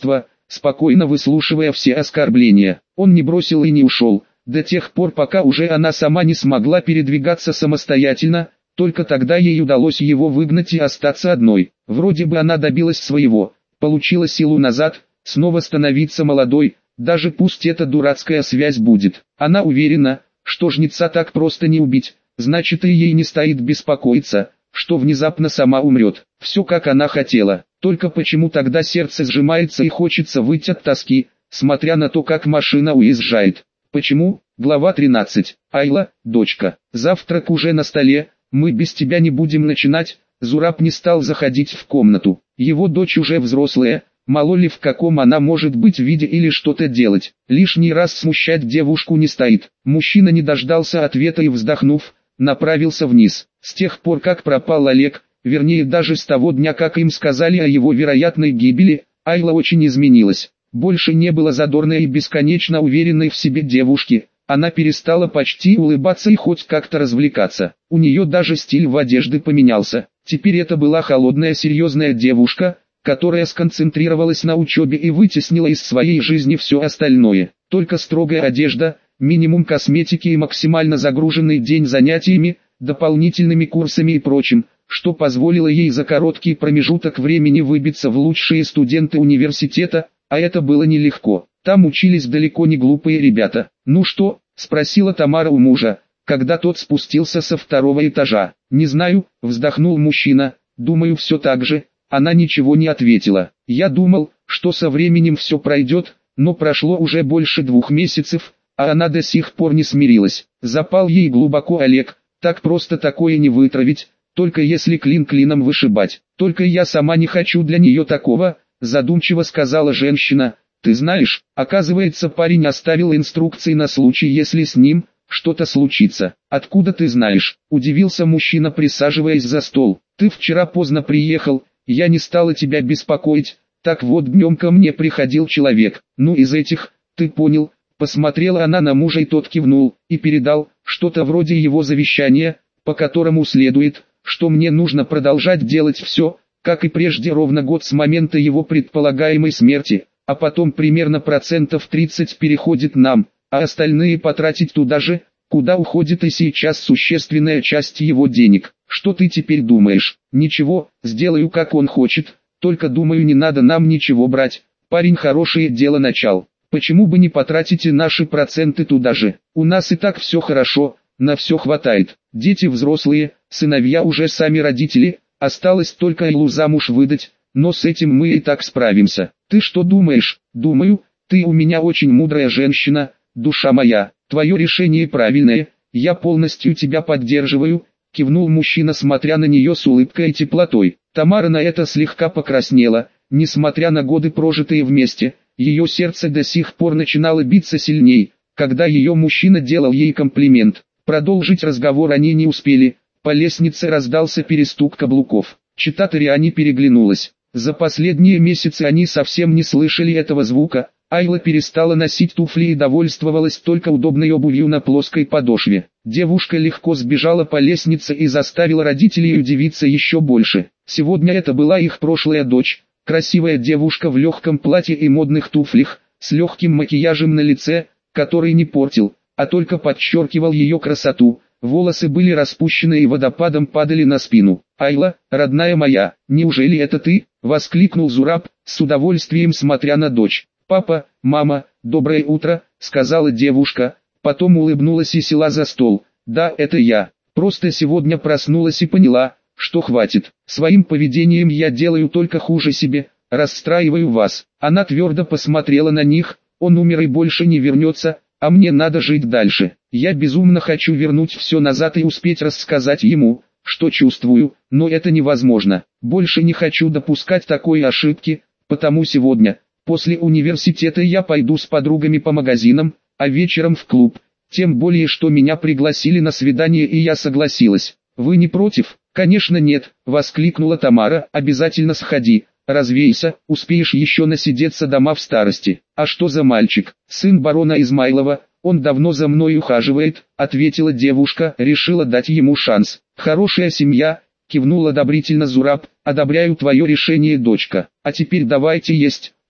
спокойно выслушивая все оскорбления. Он не бросил и не ушел, до тех пор пока уже она сама не смогла передвигаться самостоятельно, только тогда ей удалось его выгнать и остаться одной. Вроде бы она добилась своего, получила силу назад, снова становиться молодой, даже пусть эта дурацкая связь будет. Она уверена, что жнеца так просто не убить, значит и ей не стоит беспокоиться, что внезапно сама умрет. Все как она хотела, только почему тогда сердце сжимается и хочется выйти от тоски, смотря на то, как машина уезжает. Почему? Глава тринадцать. Айла, дочка, завтрак уже на столе, мы без тебя не будем начинать. Зураб не стал заходить в комнату. Его дочь уже взрослая, мало ли в каком она может быть виде или что-то делать. Лишний раз смущать девушку не стоит. Мужчина не дождался ответа и, вздохнув, направился вниз. С тех пор как пропал Олег, вернее даже с того дня, как им сказали о его вероятной гибели, Айла очень изменилась. Больше не было задорной и бесконечно уверенной в себе девушки. Она перестала почти улыбаться и хоть как-то развлекаться. У нее даже стиль в одежде поменялся. Теперь это была холодная серьезная девушка, которая сконцентрировалась на учебе и вытеснила из своей жизни все остальное. Только строгая одежда, минимум косметики и максимально загруженный день занятиями, дополнительными курсами и прочим, что позволило ей за короткий промежуток времени выбиться в лучшие студенты университета, а это было нелегко. Там учились далеко не глупые ребята. «Ну что?» – спросила Тамара у мужа, когда тот спустился со второго этажа. «Не знаю», – вздохнул мужчина, – «думаю все так же». Она ничего не ответила. «Я думал, что со временем все пройдет, но прошло уже больше двух месяцев, а она до сих пор не смирилась. Запал ей глубоко Олег, так просто такое не вытравить, только если клин клином вышибать. Только я сама не хочу для нее такого», – задумчиво сказала женщина. «Ты знаешь, оказывается, парень оставил инструкции на случай, если с ним что-то случится». «Откуда ты знаешь?» – удивился мужчина, присаживаясь за стол. «Ты вчера поздно приехал, я не стала тебя беспокоить, так вот днем ко мне приходил человек, ну из этих, ты понял». Посмотрела она на мужа, и тот кивнул, и передал, что-то вроде его завещания, по которому следует, что мне нужно продолжать делать все, как и прежде, ровно год с момента его предполагаемой смерти. А потом примерно процентов тридцать переходит нам, а остальные потратить туда же, куда уходит и сейчас существенная часть его денег. Что ты теперь думаешь? Ничего, сделаю как он хочет, только думаю, не надо нам ничего брать. Парень хорошее дело начал. Почему бы не потратить и наши проценты туда же? У нас и так все хорошо, на все хватает. Дети взрослые, сыновья уже сами родители, осталось только Айлу замуж выдать. Но с этим мы и так справимся. Ты что думаешь? Думаю, ты у меня очень мудрая женщина, душа моя. Твое решение правильное, я полностью тебя поддерживаю, кивнул мужчина, смотря на нее с улыбкой и теплотой. Тамара на это слегка покраснела, несмотря на годы, прожитые вместе, ее сердце до сих пор начинало биться сильней, когда ее мужчина делал ей комплимент. Продолжить разговор они не успели, по лестнице раздался перестук каблуков. Чита Ториани переглянулась. За последние месяцы они совсем не слышали этого звука. Айла перестала носить туфли и довольствовалась только удобной обувью на плоской подошве. Девушка легко сбежала по лестнице и заставила родителей удивиться еще больше. Сегодня это была их прошлая дочь, красивая девушка в легком платье и модных туфлях, с легким макияжем на лице, который не портил, а только подчеркивал ее красоту. Волосы были распущены и водопадом падали на спину. «Айла, родная моя, неужели это ты?» — воскликнул Зураб, с удовольствием смотря на дочь. «Папа, мама, доброе утро», — сказала девушка, потом улыбнулась и села за стол. «Да, это я. Просто сегодня проснулась и поняла, что хватит. Своим поведением я делаю только хуже себе, расстраиваю вас». Она твердо посмотрела на них. «Он умер и больше не вернется, а мне надо жить дальше. Я безумно хочу вернуть все назад и успеть рассказать ему, что чувствую, но это невозможно. Больше не хочу допускать такой ошибки, потому сегодня, после университета, я пойду с подругами по магазинам, а вечером в клуб. Тем более, что меня пригласили на свидание и я согласилась. Вы не против?» «Конечно нет», — воскликнула Тамара. «Обязательно сходи, развейся, успеешь еще насидеться дома в старости». «А что за мальчик?» «Сын барона Измайлова, он давно за мной ухаживает», — ответила девушка, решила дать ему шанс. «Хорошая семья», — кивнул одобрительно Зураб. «Одобряю твое решение, дочка. А теперь давайте есть,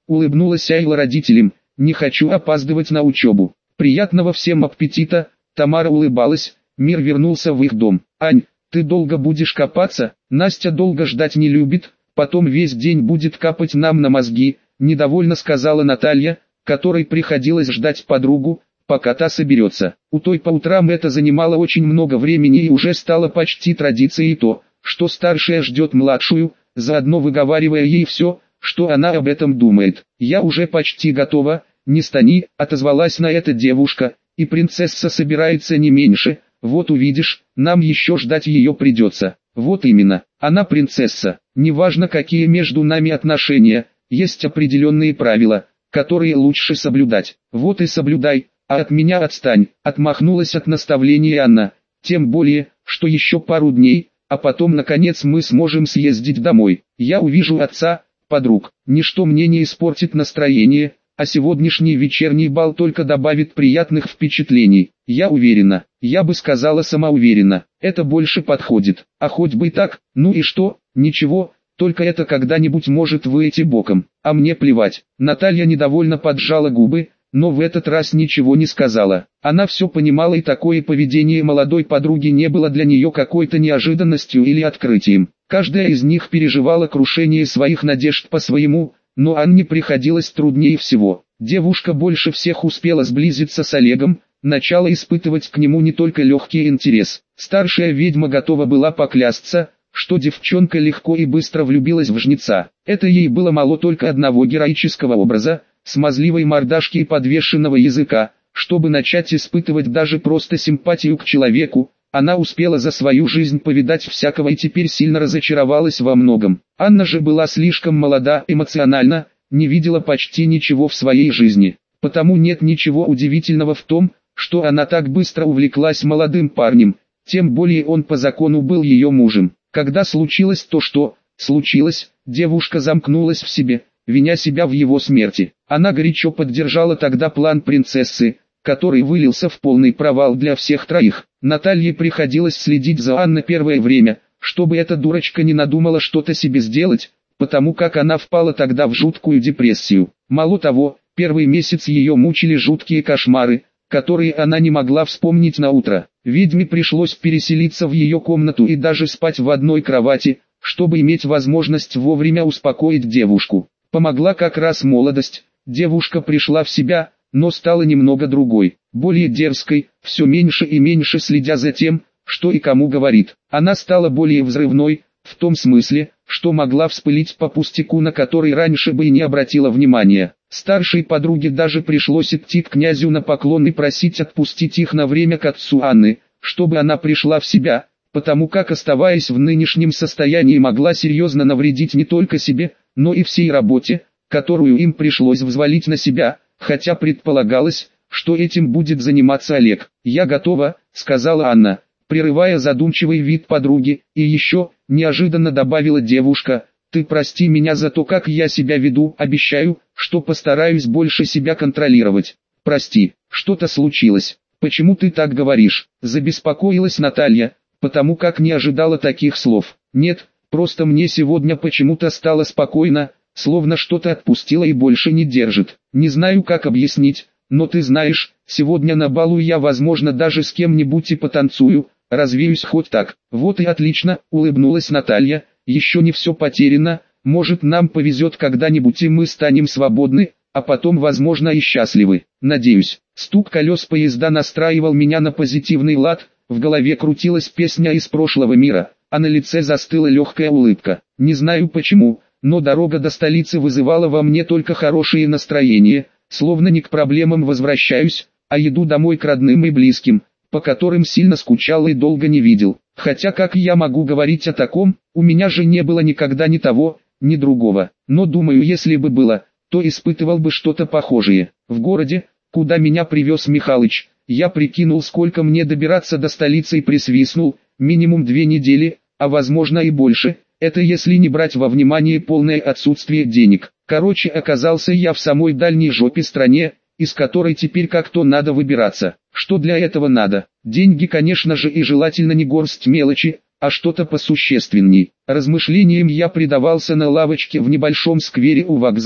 улыбнулась Айла родителям, не хочу опаздывать на учебу. Приятного всем аппетита, Тамара улыбалась, мир вернулся в их дом. Ань, ты долго будешь копаться, Настя долго ждать не любит, потом весь день будет капать нам на мозги, недовольно сказала Наталья, которой приходилось ждать подругу, пока та соберется. У той по утрам это занимало очень много времени и уже стало почти традицией то, что старшая ждет младшую, заодно выговаривая ей все, что она об этом думает. «Я уже почти готова, не стани», — отозвалась на это девушка, «и принцесса собирается не меньше, вот увидишь, нам еще ждать ее придется». «Вот именно, она принцесса, неважно какие между нами отношения, есть определенные правила, которые лучше соблюдать. Вот и соблюдай, а от меня отстань», — отмахнулась от наставления Анна, «тем более, что еще пару дней, а потом наконец мы сможем съездить домой. Я увижу отца, подруг, ничто мне не испортит настроение, а сегодняшний вечерний бал только добавит приятных впечатлений. Я уверена, я бы сказала самоуверенно, это больше подходит, а хоть бы и так, ну и что, ничего, только это когда-нибудь может выйти боком, а мне плевать». Наталья недовольно поджала губы, но в этот раз ничего не сказала. Она все понимала, и такое поведение молодой подруги не было для нее какой-то неожиданностью или открытием. Каждая из них переживала крушение своих надежд по-своему, но Анне приходилось труднее всего. Девушка больше всех успела сблизиться с Олегом, начала испытывать к нему не только легкий интерес. Старшая ведьма готова была поклясться, что девчонка легко и быстро влюбилась в жнеца. Это ей было мало только одного героического образа, смазливой мордашки и подвешенного языка. Чтобы начать испытывать даже просто симпатию к человеку, она успела за свою жизнь повидать всякого и теперь сильно разочаровалась во многом. Анна же была слишком молода, эмоциональна, не видела почти ничего в своей жизни. Потому нет ничего удивительного в том, что она так быстро увлеклась молодым парнем, тем более он по закону был ее мужем. Когда случилось то, что случилось, девушка замкнулась в себе, виня себя в его смерти. Она горячо поддержала тогда план принцессы, который вылился в полный провал для всех троих. Наталье приходилось следить за Анной первое время, чтобы эта дурочка не надумала что-то себе сделать, потому как она впала тогда в жуткую депрессию. Мало того, первый месяц ее мучили жуткие кошмары, которые она не могла вспомнить на утро. Ведьме пришлось переселиться в ее комнату и даже спать в одной кровати, чтобы иметь возможность вовремя успокоить девушку. Помогла как раз молодость, девушка пришла в себя, но стала немного другой, более дерзкой, все меньше и меньше следя за тем, что и кому говорит. Она стала более взрывной, в том смысле, что могла вспылить по пустяку, на который раньше бы и не обратила внимания. Старшей подруге даже пришлось идти к князю на поклон и просить отпустить их на время к отцу Анны, чтобы она пришла в себя, потому как, оставаясь в нынешнем состоянии, могла серьезно навредить не только себе, но и всей работе, которую им пришлось взвалить на себя, хотя предполагалось, что этим будет заниматься Олег. «Я готова», — сказала Анна, прерывая задумчивый вид подруги, и еще, неожиданно добавила девушка, «ты прости меня за то, как я себя веду, обещаю, что постараюсь больше себя контролировать». «Прости, что-то случилось, почему ты так говоришь?» — забеспокоилась Наталья, потому как не ожидала таких слов. «Нет, просто мне сегодня почему-то стало спокойно, словно что-то отпустило и больше не держит. Не знаю, как объяснить, но ты знаешь, сегодня на балу я, возможно, даже с кем-нибудь и потанцую, развеюсь хоть так». «Вот и отлично», — улыбнулась Наталья, «еще не все потеряно, может, нам повезет когда-нибудь и мы станем свободны, а потом, возможно, и счастливы. Надеюсь». Стук колес поезда настраивал меня на позитивный лад, в голове крутилась песня из прошлого мира, а на лице застыла легкая улыбка. Не знаю почему, но дорога до столицы вызывала во мне только хорошее настроение, словно не к проблемам возвращаюсь, а иду домой к родным и близким, по которым сильно скучал и долго не видел. Хотя как я могу говорить о таком, у меня же не было никогда ни того, ни другого. Но думаю, если бы было, то испытывал бы что-то похожее. В городе, куда меня привез Михалыч, я прикинул, сколько мне добираться до столицы и присвистнул, минимум две недели, а возможно и больше. Это если не брать во внимание полное отсутствие денег. Короче, оказался я в самой дальней жопе стране, из которой теперь как-то надо выбираться. Что для этого надо? Деньги, конечно же, и желательно не горсть мелочи, а что-то посущественней. Размышлениям я предавался на лавочке в небольшом сквере у вокзала,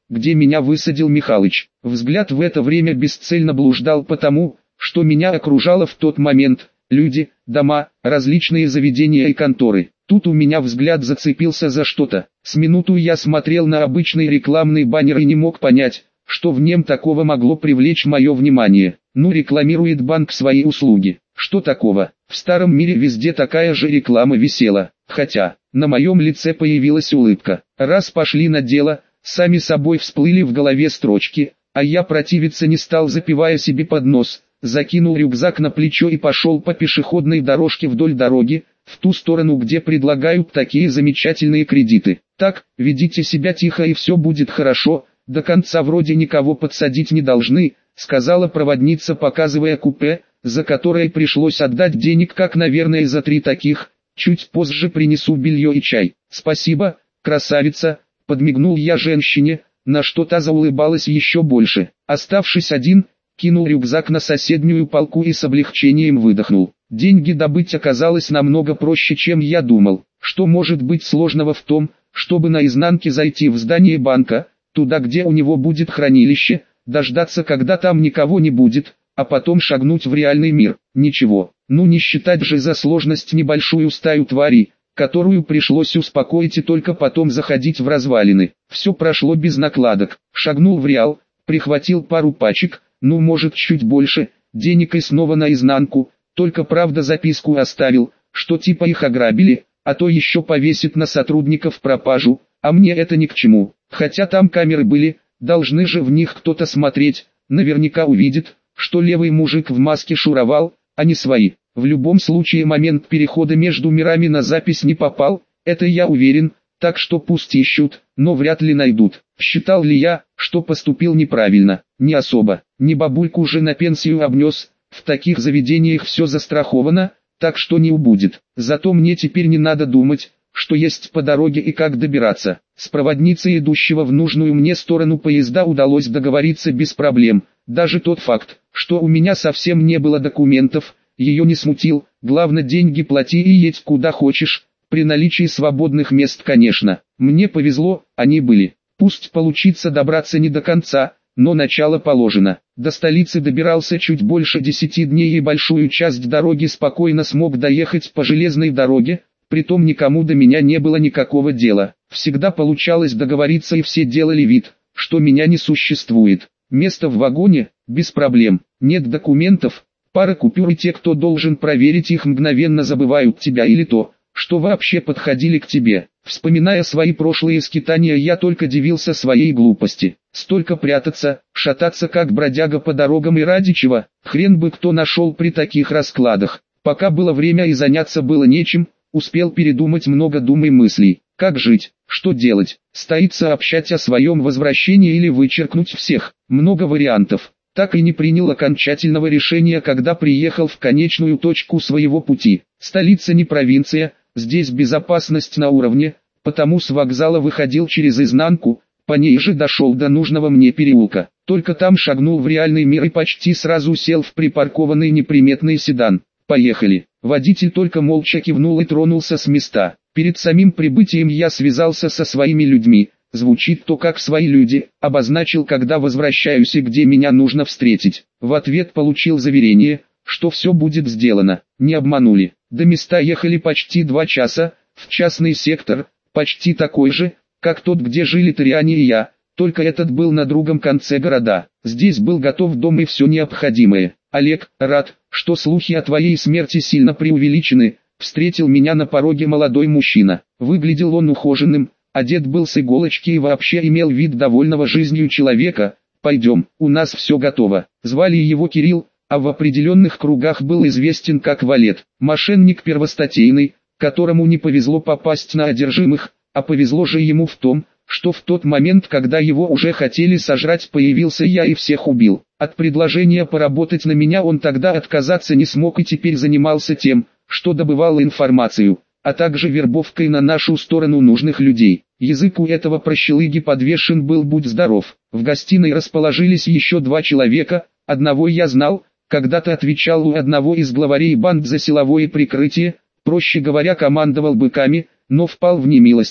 где меня высадил Михалыч. Взгляд в это время бесцельно блуждал по тому, что меня окружало в тот момент: люди, дома, различные заведения и конторы. Тут у меня взгляд зацепился за что-то. С минуту я смотрел на обычный рекламный баннер и не мог понять, что в нем такого могло привлечь мое внимание. Ну, рекламирует банк свои услуги. Что такого? В старом мире везде такая же реклама висела. Хотя, на моем лице появилась улыбка. Раз пошли на дело, сами собой всплыли в голове строчки, а я противиться не стал, запивая себе под нос. Закинул рюкзак на плечо и пошел по пешеходной дорожке вдоль дороги, в ту сторону, где предлагают такие замечательные кредиты. Так, ведите себя тихо и все будет хорошо, до конца вроде никого подсадить не должны, сказала проводница, показывая купе, за которое пришлось отдать денег, как, наверное, за три таких. Чуть позже принесу белье и чай. Спасибо, красавица, подмигнул я женщине, на что та заулыбалась еще больше. Оставшись один, кинул рюкзак на соседнюю полку и с облегчением выдохнул. Деньги добыть оказалось намного проще, чем я думал. Что может быть сложного в том, чтобы наизнанке зайти в здание банка, туда, где у него будет хранилище, дождаться, когда там никого не будет, а потом шагнуть в реальный мир? Ничего, ну не считать же за сложность небольшую стаю тварей, которую пришлось успокоить и только потом заходить в развалины. Все прошло без накладок. Шагнул в реал, прихватил пару пачек, ну может чуть больше, денег и снова наизнанку, только правда записку оставил, что типа их ограбили, а то еще повесит на сотрудников пропажу, а мне это ни к чему. Хотя там камеры были, должны же в них кто-то смотреть, наверняка увидит, что левый мужик в маске шуровал, а не свои. В любом случае момент перехода между мирами на запись не попал, это я уверен, так что пусть ищут, но вряд ли найдут. Считал ли я, что поступил неправильно? Не особо. Не бабульку же на пенсию обнес, в таких заведениях все застраховано, так что не убудет. Зато мне теперь не надо думать, что есть по дороге и как добираться. С проводницей, идущего в нужную мне сторону поезда, удалось договориться без проблем. Даже тот факт, что у меня совсем не было документов, ее не смутил. Главное, деньги плати и едь куда хочешь, при наличии свободных мест, конечно. Мне повезло, они были. Пусть получится добраться не до конца, но начало положено. До столицы добирался чуть больше десяти дней и большую часть дороги спокойно смог доехать по железной дороге, притом никому до меня не было никакого дела. Всегда получалось договориться и все делали вид, что меня не существует. Место в вагоне, без проблем. Нет документов, пара купюр, и те, кто должен проверить их, мгновенно забывают тебя или то, что вообще подходили к тебе. Вспоминая свои прошлые скитания, я только дивился своей глупости. Столько прятаться, шататься как бродяга по дорогам, и ради чего? Хрен бы кто нашел при таких раскладах. Пока было время и заняться было нечем, успел передумать много дум и мыслей. Как жить? Что делать? Стоит сообщать о своем возвращении или вычеркнуть всех? Много вариантов. Так и не принял окончательного решения, когда приехал в конечную точку своего пути. Столица не провинция, здесь безопасность на уровне, потому с вокзала выходил через изнанку, по ней же дошел до нужного мне переулка. Только там шагнул в реальный мир и почти сразу сел в припаркованный неприметный седан. Поехали. Водитель только молча кивнул и тронулся с места. Перед самим прибытием я связался со своими людьми. Звучит то как свои люди, обозначил, когда возвращаюсь и где меня нужно встретить. В ответ получил заверение, что все будет сделано. Не обманули. До места ехали почти два часа, в частный сектор, почти такой же, как тот, где жили Ториане и я, только этот был на другом конце города. Здесь был готов дом и все необходимое. Олег, рад, что слухи о твоей смерти сильно преувеличены. Встретил меня на пороге молодой мужчина. Выглядел он ухоженным, одет был с иголочки и вообще имел вид довольного жизнью человека. Пойдем, у нас все готово. Звали его Кирилл, а в определенных кругах был известен как Валет. Мошенник первостатейный, которому не повезло попасть на одержимых, а повезло же ему в том, что в тот момент, когда его уже хотели сожрать, появился я и всех убил. От предложения поработать на меня он тогда отказаться не смог и теперь занимался тем, что добывал информацию, а также вербовкой на нашу сторону нужных людей. Язык у этого прощелыги подвешен был, будь здоров. В гостиной расположились еще два человека, одного я знал, когда-то отвечал у одного из главарей банд за силовое прикрытие, проще говоря, командовал быками, но впал в немилость,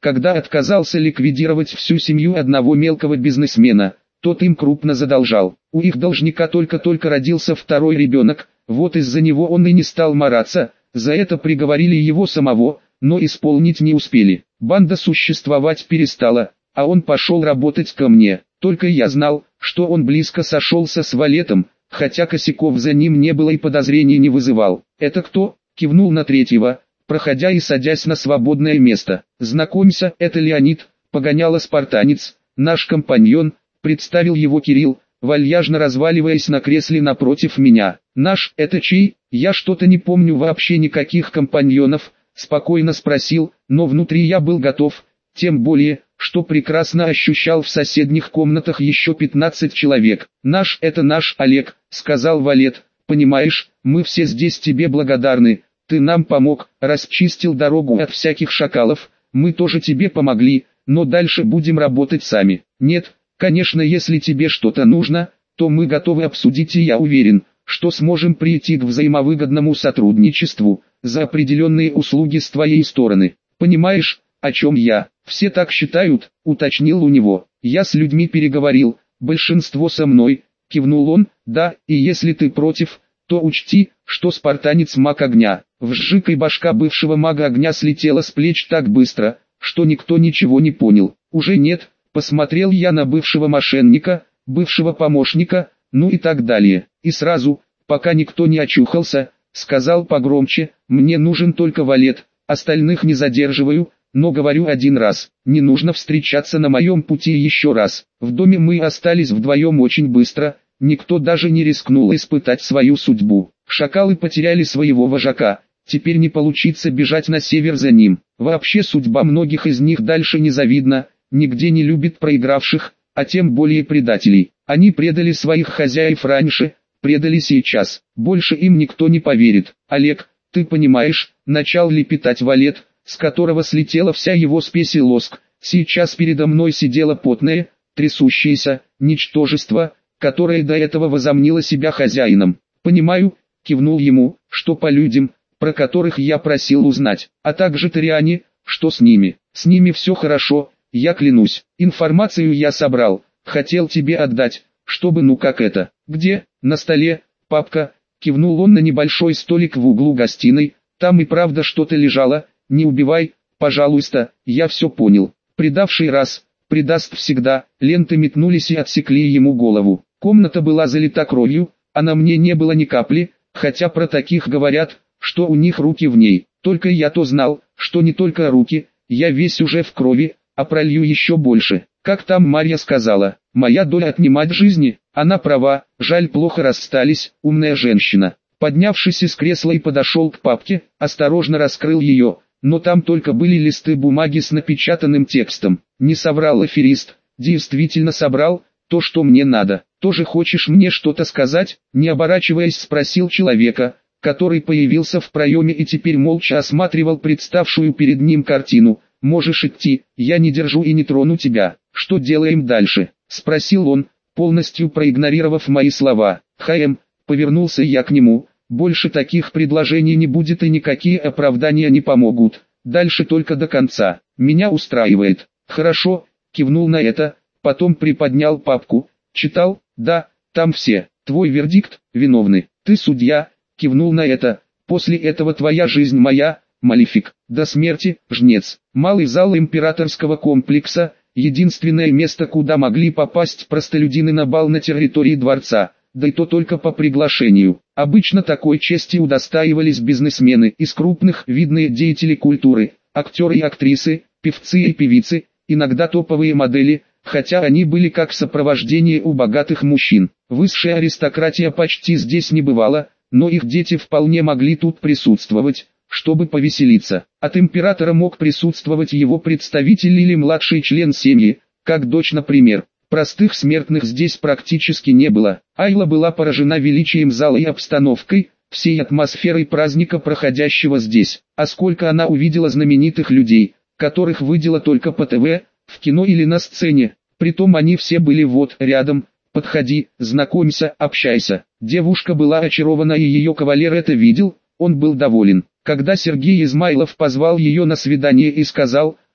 когда отказался ликвидировать всю семью одного мелкого бизнесмена, тот им крупно задолжал. У их должника только-только родился второй ребенок, вот из-за него он и не стал мараться, за это приговорили его самого, но исполнить не успели. Банда существовать перестала, а он пошел работать ко мне. Только я знал, что он близко сошелся с Валетом, хотя косяков за ним не было и подозрений не вызывал. «Это кто?» — кивнул на третьего, проходя и садясь на свободное место. «Знакомься, это Леонид, погоняло-спартанец, наш компаньон», — представил его Кирилл, вальяжно разваливаясь на кресле напротив меня. «Наш, это чей? Я что-то не помню вообще никаких компаньонов», — спокойно спросил, но внутри я был готов, тем более, что прекрасно ощущал в соседних комнатах еще пятнадцать человек. «Наш, это наш Олег», — сказал Валет, — «понимаешь, мы все здесь тебе благодарны, ты нам помог, расчистил дорогу от всяких шакалов, мы тоже тебе помогли, но дальше будем работать сами. Нет, конечно, если тебе что-то нужно, то мы готовы обсудить, и я уверен, что сможем прийти к взаимовыгодному сотрудничеству, за определенные услуги с твоей стороны. Понимаешь, о чем я?» «Все так считают», — уточнил у него. «Я с людьми переговорил, большинство со мной», — кивнул он. «Да, и если ты против, то учти, что спартанец маг огня». Вжик, и башка бывшего мага огня слетела с плеч так быстро, что никто ничего не понял. «Уже нет», — посмотрел я на бывшего мошенника, бывшего помощника, ну и так далее. И сразу, пока никто не очухался, сказал погромче: «Мне нужен только Валет, остальных не задерживаю, но говорю один раз, не нужно встречаться на моем пути еще раз». В доме мы остались вдвоем очень быстро, никто даже не рискнул испытать свою судьбу. Шакалы потеряли своего вожака, теперь не получится бежать на север за ним. Вообще судьба многих из них дальше незавидна, нигде не любит проигравших, а тем более предателей. Они предали своих хозяев раньше, предали сейчас, больше им никто не поверит. «Олег, ты понимаешь», — начал лепетать Валет, с которого слетела вся его спесь и лоск. Сейчас передо мной сидело потное, трясущееся ничтожество, которое до этого возомнило себя хозяином. «Понимаю», — кивнул ему, — «что по людям, про которых я просил узнать, а также тариане, что с ними. С ними все хорошо, я клянусь. Информацию я собрал, хотел тебе отдать, чтобы ну как это». «Где?» «На столе, папка», — кивнул он на небольшой столик в углу гостиной, «там и правда что-то лежало, не убивай, пожалуйста, я все понял». Предавший раз, предаст всегда. Ленты метнулись и отсекли ему голову. Комната была залита кровью, а на мне не было ни капли, хотя про таких говорят, что у них руки в ней. Только я-то знал, что не только руки, я весь уже в крови, а пролью еще больше. Как там Марья сказала, моя доля отнимать жизни, она права, жаль плохо расстались, умная женщина. Поднявшись из кресла и подошел к папке, осторожно раскрыл ее, но там только были листы бумаги с напечатанным текстом. Не соврал аферист, действительно собрал, то, что мне надо. «Тоже хочешь мне что-то сказать?» — не оборачиваясь спросил человека, который появился в проеме и теперь молча осматривал представшую перед ним картину. «Можешь идти, я не держу и не трону тебя. Что делаем дальше?» — спросил он, полностью проигнорировав мои слова. «Хаем», — повернулся я к нему, — «больше таких предложений не будет и никакие оправдания не помогут. Дальше только до конца. Меня устраивает». «Хорошо», — кивнул на это, потом приподнял папку. «Читал?» «Да, там все. Твой вердикт: виновны. Ты судья», — кивнул на это. «После этого твоя жизнь моя». Малефик. До смерти, жнец. Малый зал императорского комплекса, единственное место, куда могли попасть простолюдины на бал на территории дворца, да и то только по приглашению. Обычно такой чести удостаивались бизнесмены из крупных, видные деятели культуры, актеры и актрисы, певцы и певицы, иногда топовые модели, хотя они были как сопровождение у богатых мужчин. Высшая аристократия почти здесь не бывала, но их дети вполне могли тут присутствовать, чтобы повеселиться. От императора мог присутствовать его представитель или младший член семьи, как дочь, например. Простых смертных здесь практически не было. Айла была поражена величием зала и обстановкой, всей атмосферой праздника, проходящего здесь. А сколько она увидела знаменитых людей, которых видела только по ТВ, в кино или на сцене. Притом они все были вот рядом. «Подходи, знакомься, общайся». Девушка была очарована, и ее кавалер это видел, он был доволен. Когда Сергей Измайлов позвал ее на свидание и сказал,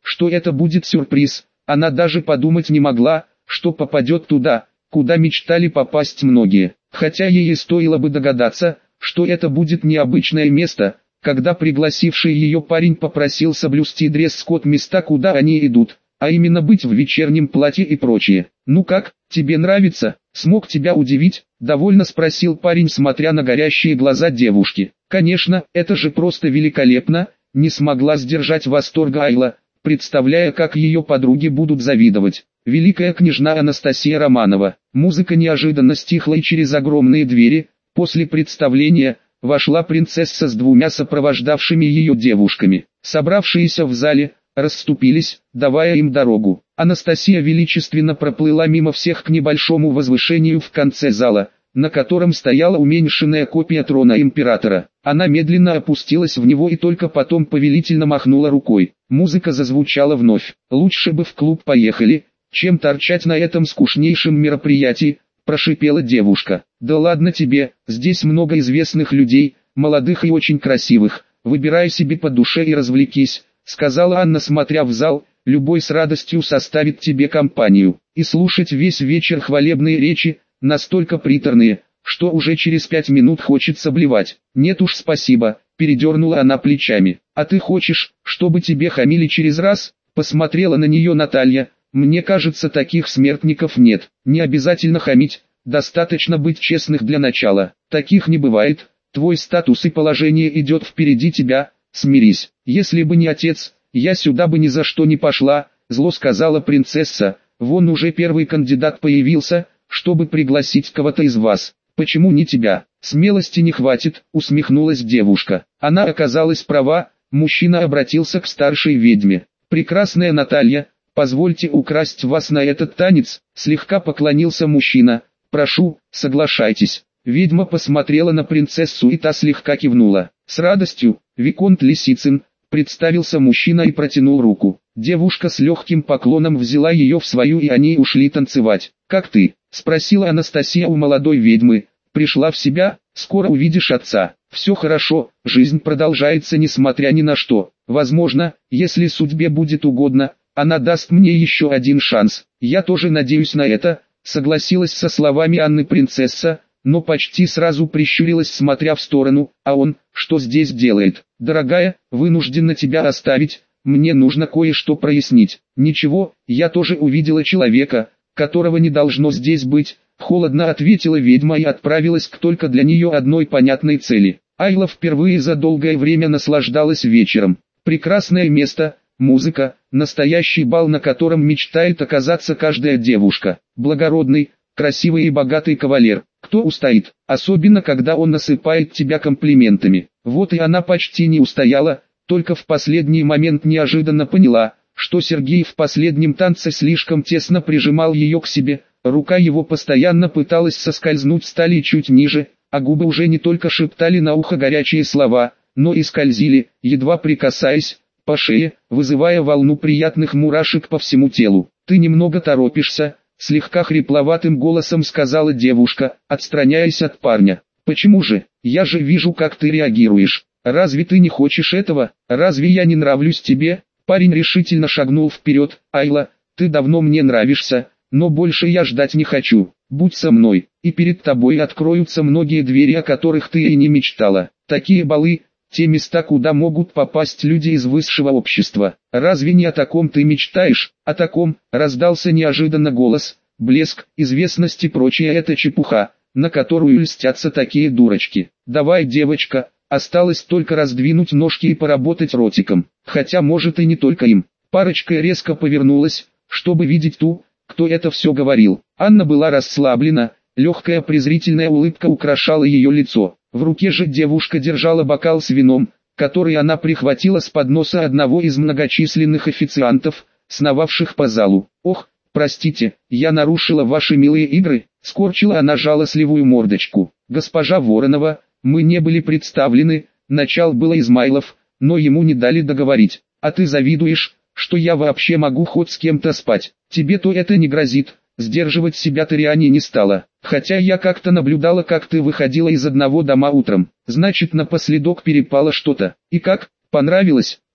что это будет сюрприз. Она даже подумать не могла, что попадет туда, куда мечтали попасть многие. Хотя ей стоило бы догадаться, что это будет необычное место, когда пригласивший ее парень попросил соблюсти дресс-код места, куда они идут, а именно быть в вечернем платье и прочее. «Ну как, тебе нравится? Смог тебя удивить?» – довольно спросил парень, смотря на горящие глаза девушки. «Конечно, это же просто великолепно!» – не смогла сдержать восторга Айла, представляя, как ее подруги будут завидовать. Великая княжна Анастасия Романова. Музыка неожиданно стихла, и через огромные двери, после представления, вошла принцесса с двумя сопровождавшими ее девушками. Собравшиеся в зале расступились, давая им дорогу. Анастасия величественно проплыла мимо всех к небольшому возвышению в конце зала, на котором стояла уменьшенная копия трона императора. Она медленно опустилась в него и только потом повелительно махнула рукой. Музыка зазвучала вновь. «Лучше бы в клуб поехали, чем торчать на этом скучнейшем мероприятии», – прошипела девушка. «Да ладно тебе, здесь много известных людей, молодых и очень красивых, выбирай себе по душе и развлекись», – сказала Анна, смотря в зал. «Любой с радостью составит тебе компанию». И слушать весь вечер хвалебные речи, настолько приторные, что уже через пять минут хочется блевать. «Нет уж, спасибо», – передернула она плечами. «А ты хочешь, чтобы тебе хамили через раз?» – посмотрела на нее Наталья. «Мне кажется, таких смертников нет. Не обязательно хамить, достаточно быть честных для начала. Таких не бывает, твой статус и положение идет впереди тебя, смирись. Если бы не отец, я сюда бы ни за что не пошла», – зло сказала принцесса. «Вон уже первый кандидат появился, чтобы пригласить кого-то из вас. Почему не тебя?» «Смелости не хватит», – усмехнулась девушка. Она оказалась права, мужчина обратился к старшей ведьме. «Прекрасная Наталья, позвольте украсть вас на этот танец», – слегка поклонился мужчина. «Прошу, соглашайтесь». Ведьма посмотрела на принцессу, и та слегка кивнула. «С радостью, Виконт Лисицын», – представился мужчина и протянул руку. Девушка с легким поклоном взяла ее в свою, и они ушли танцевать. «Как ты?» – спросила Анастасия у молодой ведьмы. «Пришла в себя? Скоро увидишь отца». «Все хорошо, жизнь продолжается несмотря ни на что. Возможно, если судьбе будет угодно, она даст мне еще один шанс. Я тоже надеюсь на это», – согласилась со словами Анны принцесса, но почти сразу прищурилась, смотря в сторону. «А он, что здесь делает?» «Дорогая, вынуждена тебя оставить, мне нужно кое-что прояснить». «Ничего, я тоже увидела человека, которого не должно здесь быть», – холодно ответила ведьма и отправилась к только для нее одной понятной цели. Айла впервые за долгое время наслаждалась вечером. Прекрасное место, музыка, настоящий бал, на котором мечтает оказаться каждая девушка. Благородный, красивый и богатый кавалер. Кто устоит, особенно когда он насыпает тебя комплиментами. Вот и она почти не устояла, только в последний момент неожиданно поняла, что Сергей в последнем танце слишком тесно прижимал ее к себе. Рука его постоянно пыталась соскользнуть с талии чуть ниже, а губы уже не только шептали на ухо горячие слова, но и скользили, едва прикасаясь, по шее, вызывая волну приятных мурашек по всему телу. «Ты немного торопишься», — слегка хрипловатым голосом сказала девушка, отстраняясь от парня. «Почему же? Я же вижу, как ты реагируешь. Разве ты не хочешь этого? Разве я не нравлюсь тебе?» Парень решительно шагнул вперед. «Айла, ты давно мне нравишься, но больше я ждать не хочу. Будь со мной, и перед тобой откроются многие двери, о которых ты и не мечтала. Такие балы, те места, куда могут попасть люди из высшего общества. Разве не о таком ты мечтаешь?» «О таком», — раздался неожиданно голос. «Блеск, известность и прочее — это чепуха, на которую льстятся такие дурочки. Давай, девочка, осталось только раздвинуть ножки и поработать ротиком. Хотя может и не только им». Парочка резко повернулась, чтобы видеть ту, кто это все говорил. Анна была расслаблена, легкая презрительная улыбка украшала ее лицо. В руке же девушка держала бокал с вином, который она прихватила с подноса одного из многочисленных официантов, сновавших по залу. «Ох, простите, я нарушила ваши милые игры», — скорчила она жалостливую мордочку. «Госпожа Воронова, мы не были представлены», — начал было Измайлов, но ему не дали договорить. «А ты завидуешь, что я вообще могу хоть с кем-то спать? Тебе-то это не грозит». Сдерживать себя Ториане не стала. «Хотя я как-то наблюдала, как ты выходила из одного дома утром. Значит, напоследок перепало что-то. И как, понравилось?»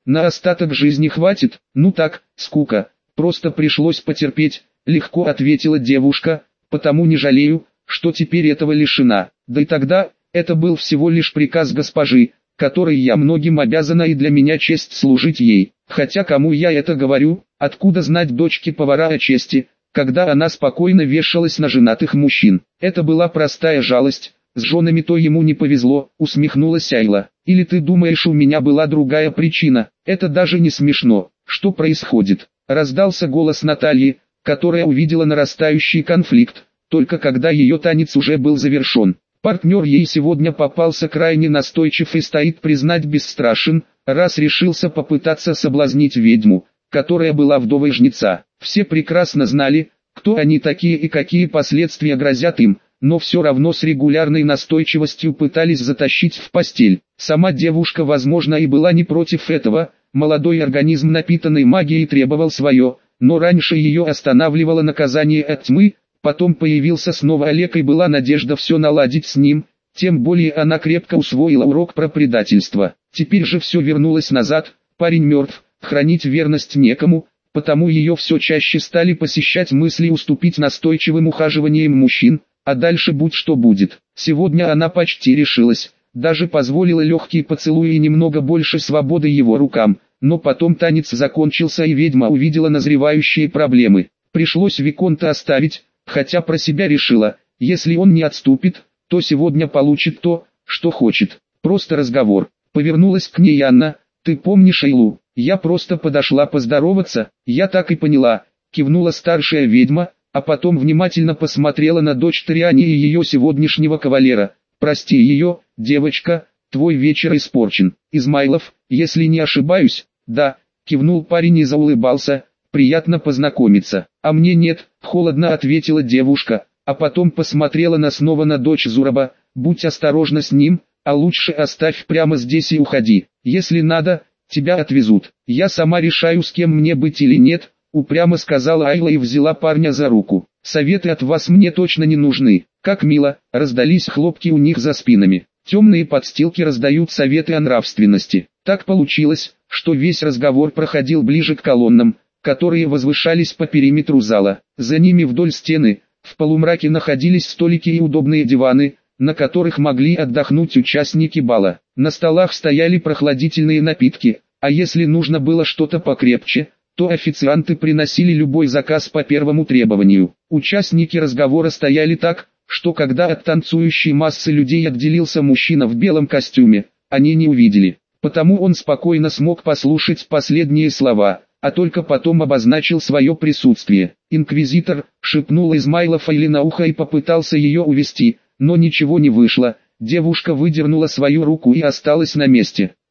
На остаток жизни хватит? Ну так, скука, просто пришлось потерпеть, легко ответила девушка, потому не жалею, что теперь этого лишена. Да и тогда, это был всего лишь приказ госпожи, которой я многим обязана, и для меня честь служить ей. Хотя кому я это говорю, откуда знать дочке повара о чести, когда она спокойно вешалась на женатых мужчин. Это была простая жалость, с женами то ему не повезло, усмехнулась Айла. Или ты думаешь, у меня была другая причина? Это даже не смешно. Что происходит? Раздался голос Натальи, которая увидела нарастающий конфликт, только когда ее танец уже был завершен. Партнер ей сегодня попался крайне настойчив и, стоит признать, бесстрашен, раз решился попытаться соблазнить ведьму, которая была вдовой жнеца. Все прекрасно знали, кто они такие и какие последствия грозят им, но все равно с регулярной настойчивостью пытались затащить в постель. Сама девушка, возможно, и была не против этого, молодой организм, напитанный магией, требовал свое, но раньше ее останавливало наказание от тьмы. Потом появился снова Олег, и была надежда все наладить с ним, тем более она крепко усвоила урок про предательство. Теперь же все вернулось назад, парень мертв, хранить верность некому, потому ее все чаще стали посещать мысли уступить настойчивым ухаживаниям мужчин, а дальше будь что будет. Сегодня она почти решилась, даже позволила легкий поцелуй и немного больше свободы его рукам, но потом танец закончился и ведьма увидела назревающие проблемы. Пришлось Виконта оставить, хотя про себя решила, если он не отступит, то сегодня получит то, что хочет. Просто разговор. Повернулась к ней Анна. Ты помнишь Айлу? Я просто подошла поздороваться. Я так и поняла, кивнула старшая ведьма, а потом внимательно посмотрела на дочь Триани и ее сегодняшнего кавалера. Прости ее, девочка, твой вечер испорчен. Измайлов, если не ошибаюсь? Да, кивнул парень и заулыбался. Приятно познакомиться. А мне нет, холодно ответила девушка, а потом посмотрела на снова на дочь Зураба. Будь осторожна с ним, а лучше оставь прямо здесь и уходи. Если надо, тебя отвезут. Я сама решаю, с кем мне быть или нет, упрямо сказала Айла и взяла парня за руку. Советы от вас мне точно не нужны. Как мило, раздались хлопки у них за спинами. Темные подстилки раздают советы о нравственности. Так получилось, что весь разговор проходил ближе к колоннам, которые возвышались по периметру зала. За ними вдоль стены, в полумраке, находились столики и удобные диваны, на которых могли отдохнуть участники бала. На столах стояли прохладительные напитки, а если нужно было что-то покрепче, то официанты приносили любой заказ по первому требованию. Участники разговора стояли так, что когда от танцующей массы людей отделился мужчина в белом костюме, они не увидели. Потому он спокойно смог послушать последние слова, а только потом обозначил свое присутствие. «Инквизитор», — шепнул Измайлов Айле на ухо и попытался ее увести, но ничего не вышло. Девушка выдернула свою руку и осталась на месте.